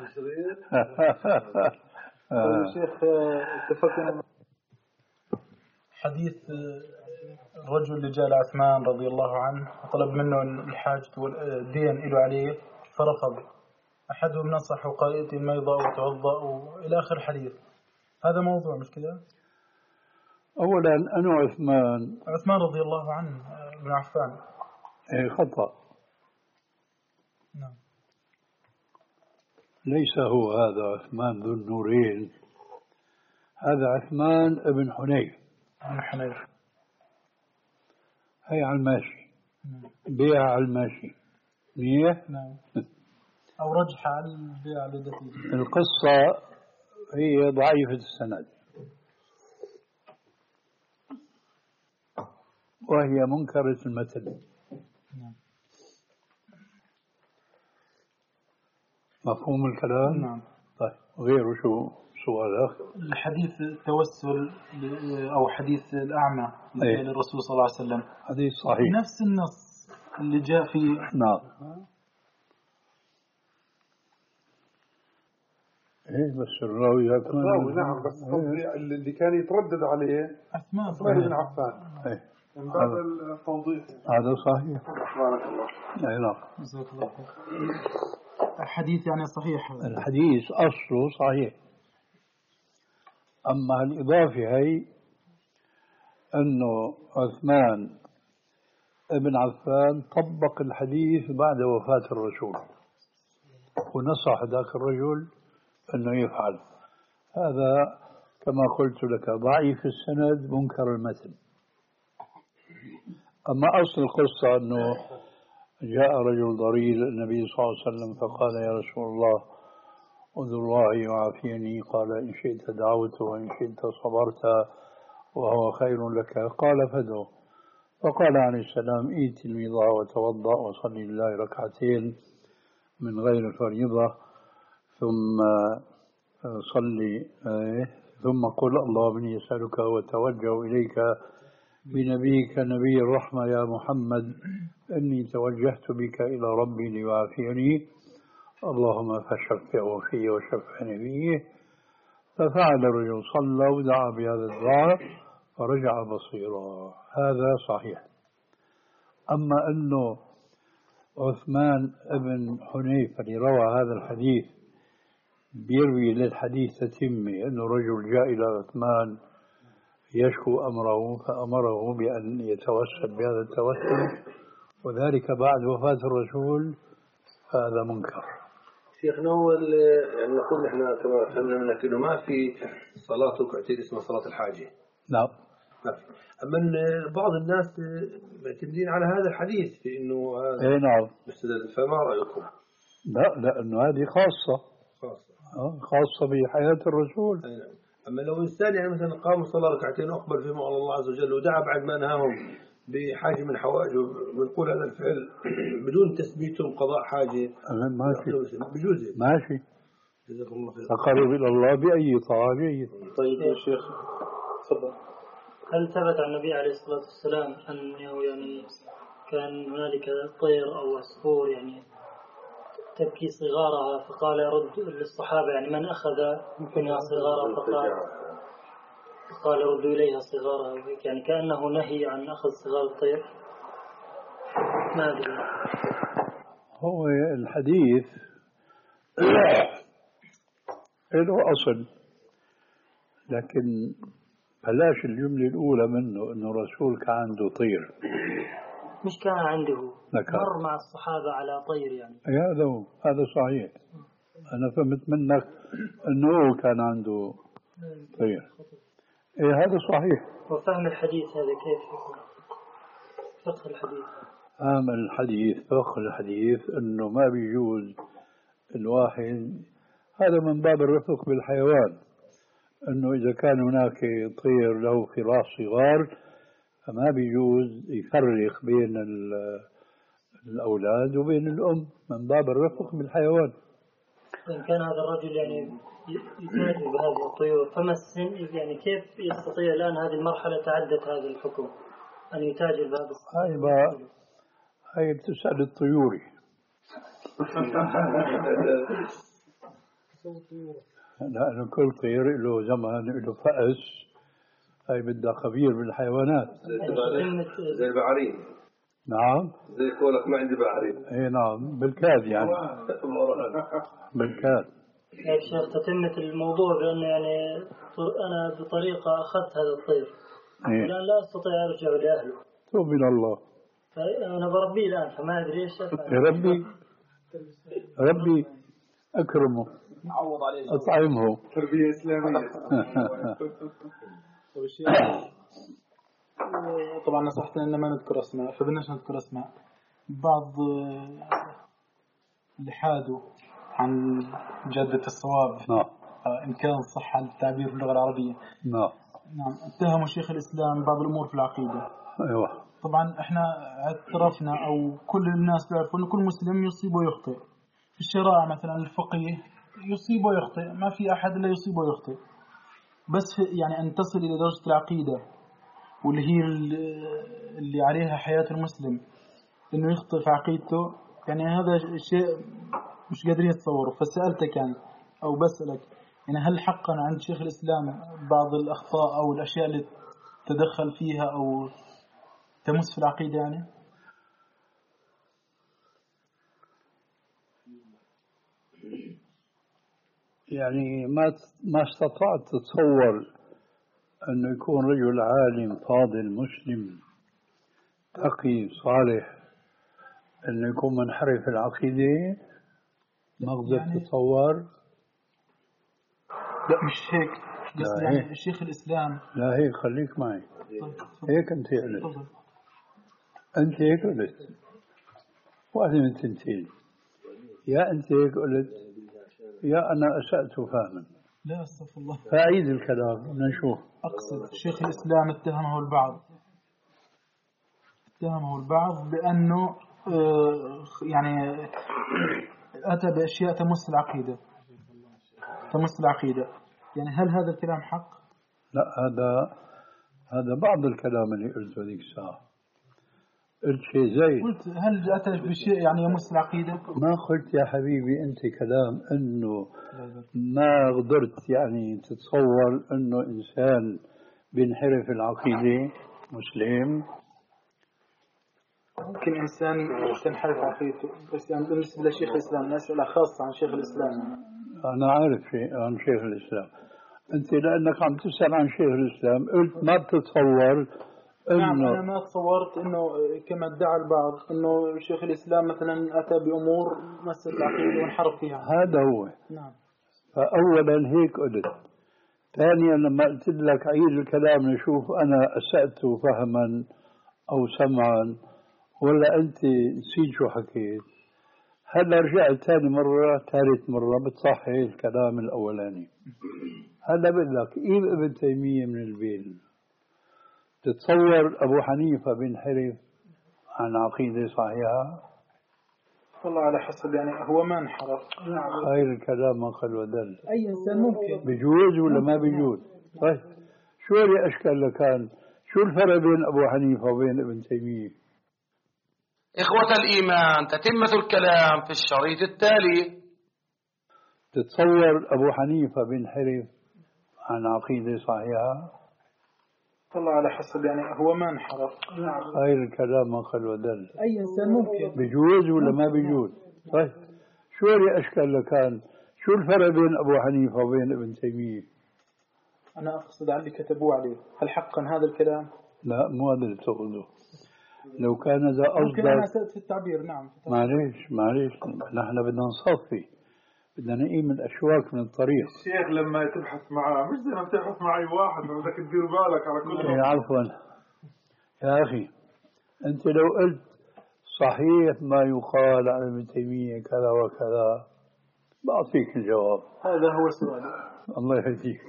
يا شيخ اتفقنا حديث الرجل اللي جاء لعثمان رضي الله عنه وطلب منه الحاجة والدين إله عليه فرفض، أحدهم نصح وقال ائت الميضة وتوضأ وإلى آخر الحديث. هذا موضوع مش كذا؟ أولا أنا عثمان عثمان رضي الله عنه بن عفان إيه خطأ. نعم. ليس هو هذا عثمان ذو النورين، هذا عثمان ابن حنيف. ابن حنيف هي على الماشي، بيع على الماشي مية. نعم. أو رجح على البيع لدتي. القصة هي ضعيفة السند وهي منكرة المتن. نعم. مفهوم الكلام؟ نعم. طيب غيره شو سؤالك؟ الحديث التوسل أو حديث الأعمى أيه؟ للرسول صلى الله عليه وسلم حديث صحيح نفس النص اللي جاء فيه. نعم. ايه بس الراوي الراوي نعم، بس قصدي اللي كان يتردد عليه عثمان عثمان بن عفان. ايه من باب التوضيح. هذا صحيح. بارك الله. اي نعم. جزاك الله خير. الحديث يعني صحيح. الحديث أصله صحيح، أما الإضافة هي أنه عثمان ابن عفان طبق الحديث بعد وفاة الرسول ونصح ذاك الرجل أنه يفعل هذا، كما قلت لك ضعيف السند منكر المتن. أما أصل القصة أنه جاء رجل ضرير النبي صلى الله عليه وسلم فقال يا رسول الله ادعو الله يعافيني، قال إن شئت دعوت وإن شئت صبرت وهو خير لك، قال فادعو. فقال عليه السلام ائت الميضاء وتوضأ وصلي لله ركعتين من غير فريضة، ثم صلي ثم قل اللهم إني أسألك وتوجه إليك بنبيك نبي الرحمة يا محمد إني توجهت بك إلى ربي ليعافيني اللهم فشفعه فيه وشفعني فيه. ففعل الرجل صلى ودعا بهذا الدعاء فرجع بصيرا. هذا صحيح. أما أنه عثمان بن حنيف اللي روى هذا الحديث بيروي للحديث تتمة أنه رجل جاء إلى عثمان يشكو أمره فأمره بأن يتوسل بهذا التوسل وذلك بعد وفاة الرسول، هذا منكر. شيخنا هو يعني نقول نحن كما فهمنا منك انه ما في صلاة ركعتين اسمها صلاة الحاجة. نعم. ما في. اما بعض الناس معتمدين على هذا الحديث في انه هذا. اي نعم. مستدل، فما رايكم؟ لا لانه هذه خاصة. خاصة. اه خاصة بحياة الرسول. اي نعم. اما لو انسان يعني مثلا قام صلى ركعتين واقبل فيهم على الله عز وجل ودعا بعد ما نهاهم بحاجة من حوائجه بنقول هذا الفعل بدون تثبيتهم قضاء حاجة ماشي بجوز ماشي. جزاكم الله خير. تقرب إلى الله بأي طاعة جيد. طيب يا شيخ تفضل. هل ثبت عن النبي عليه الصلاة والسلام أنه يعني كان هنالك طير أو عصفور يعني تبكي صغارها فقال يرد للصحابة يعني من أخذ منها صغارها فقال قال ردوا إليها صغارها، يعني كأنه نهي عن أخذ صغار الطير. ما أدري. هو الحديث له أصل، لكن بلاش الجملة الأولى منه إنه الرسول كان عنده طير. مش كان عنده، لكن. مر مع الصحابة على طير يعني. هذا هو، هذا صحيح. أنا فهمت منك إنه كان عنده طير. إيه هذا صحيح. وفهم الحديث هذا كيف فقه الحديث؟ فهم الحديث فقه الحديث إنه ما بيجوز الواحد، هذا من باب الرفق بالحيوان، إنه إذا كان هناك طير له فراس صغار فما بيجوز يفرق بين الأولاد وبين الأم من باب الرفق بالحيوان. إن كان هذا الرجل يعني يتاجر بهذه الطيور فما السن يعني كيف يستطيع الآن هذه المرحلة تعدت هذا الحكم أن يتاجر بهذا الصيد؟ هاي بقى هاي بتسأل الطيوري. لأنه كل طير له زمان له فأس هاي بدها خبير بالحيوانات. زي البعارين. نعم. زي قولك ما عندي بعارين. اي نعم بالكاد يعني. بالكاد. يا شيخ تتمة الموضوع بأنه يعني أنا بطريقة أخذت هذا الطير إيه؟ الآن لا أستطيع أرجع لأهله. توب إلى الله. فأنا بربيه الآن فما أدري إيش أفعل. ربي ربي أكرمه أطعمه. تربية إسلامية. طبعا نصحتنا أن ما نذكر أسماء فبناش نذكر أسماء. بعض اللي حادوا عن جادة الصواب نعم. إن كان صح التعبير باللغة العربية. نعم. نعم اتهموا شيخ الإسلام بعض الأمور في العقيدة. أيوة. طبعا احنا اعترفنا أو كل الناس بيعرفوا أن كل مسلم يصيب ويخطئ. في الشرائع مثلا الفقيه يصيب ويخطئ، ما في أحد إلا يصيب ويخطئ. بس يعني أن تصل إلى درجة العقيدة واللي هي اللي عليها حياة المسلم إنه يخطئ في عقيدته، يعني هذا شيء مش قادرين يتصوره. فسألتك يعني أو بسألك يعني هل حقا عند شيخ الإسلام بعض الأخطاء أو الأشياء اللي تدخل فيها أو تمس في العقيدة يعني؟ يعني ما ما استطعت تتصور أنه يكون رجل عالم فاضل مسلم تقي صالح أنه يكون منحرف في العقيدة. ما قدرت يعني تتصور. لا مش هيك بس يعني شيخ الإسلام. لا هيك خليك معي. طيب. هيك أنت قلت. أنت هيك قلت واحدة من تنتين. يا أنت هيك قلت يا أنا أسأت فهما. لا استغفر الله. فأعيد الكلام نشوف. أقصد شيخ الإسلام اتهمه البعض اتهمه البعض بأنه يعني أتى بأشياء تمس العقيدة تمس العقيدة يعني هل هذا الكلام حق؟ لا هذا هذا بعض الكلام اللي قلته ذيك الساعة. قلت شيء زي قلت هل أتى بشيء يعني يمس العقيدة؟ ما قلت يا حبيبي أنت كلام أنه ما قدرت يعني تتصور أنه إنسان بينحرف العقيدة مسلم. ممكن إنسان تنحرف عقيدته بس يعني بالنسبة لشيخ الإسلام أسئلة خاصة عن شيخ الإسلام. أنا عارف شيء عن شيخ الإسلام. أنت لأنك عم تسأل عن شيخ الإسلام قلت ما بتتصور إنه. نعم أنا ما تصورت إنه كما ادعى البعض إنه شيخ الإسلام مثلا أتى بأمور مست العقيدة وانحرف فيها. هذا هو. نعم. فأولا هيك قلت. ثانيا لما قلت لك عيد الكلام نشوف أنا أسأت فهما أو سمعا ولا أنت نسيت شو حكيت. هلا رجعت ثاني مرة ثالث مرة بتصحي الكلام الأولاني. هلا بقول لك إيه ابن تيمية من البيل تتصور أبو حنيفة بينحرف عن عقيدة صحيحة؟ والله على حسب يعني هو ما انحرف. خير الكلام ما قل ودل. أي إنسان ممكن بيجوز ولا ما بيجوز؟ طيب شو اللي أشكال كان؟ شو الفرق بين أبو حنيفة وبين ابن تيمية؟ إخوة الإيمان تتمة الكلام في الشريط التالي. تتصور أبو حنيفة بينحرف عن عقيدة صحيحة؟ والله على حسب يعني هو ما انحرف. خير الكلام ما قل ودل. أي إنسان ممكن. بيجوز ولا ما بيجوز؟ طيب شو اللي أشكال كان؟ شو الفرق بين أبو حنيفة وبين ابن تيمية؟ أنا أقصد على اللي كتبوه عليه هل حقا هذا الكلام؟ لا مو هذا اللي تقوله. لو كان ذا قصدك ممكن أنا أسأت في التعبير. نعم معليش معليش نحن بدنا نصفي بدنا نقيم الأشواك من الطريق. الشيخ لما تبحث معاه مش زي ما بتبحث مع أي واحد بدك تدير بالك على كل إيه عفوا يا أخي أنت لو قلت صحيح ما يقال عن ابن تيمية كذا وكذا بعطيك الجواب. هذا هو السؤال. الله يهديك.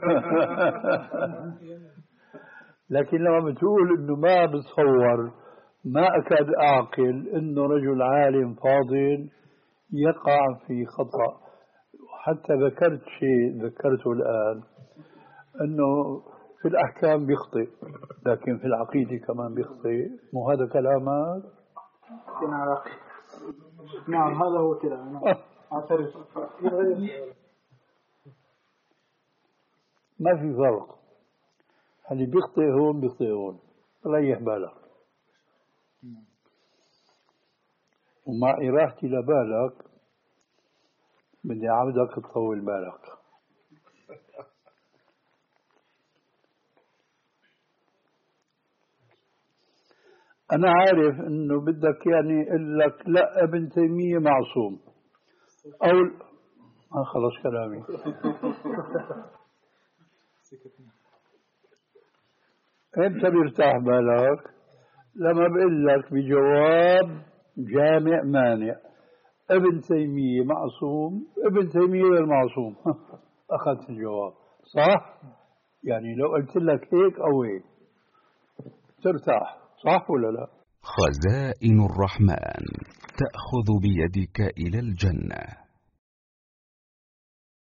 لكن لما بتقول إنه ما بتصور ما أكاد أعقل إنه رجل عالم فاضل يقع في خطأ. حتى ذكرت شيء ذكرته الآن أنه في الأحكام بيخطئ لكن في العقيدة كمان بيخطئ. مو هذا كلامك؟ نعم هذا هو كلام. نعم أعترف. ما في فرق اللي بيخطئ هون بيخطئ هون، ريح بالك. ومع إراحتي لبالك بدي أعودك تطول بالك. أنا عارف إنه بدك يعني أقول لك لا ابن تيمية معصوم أو ما خلص كلامي. أنت بيرتاح بالك لما بقول لك بجواب جامع مانع ابن تيمية معصوم، ابن تيمية غير معصوم. أخذت الجواب صح؟ يعني لو قلت لك هيك أو هيك ترتاح، صح ولا لا؟ خزائن الرحمن تأخذ بيدك إلى الجنة.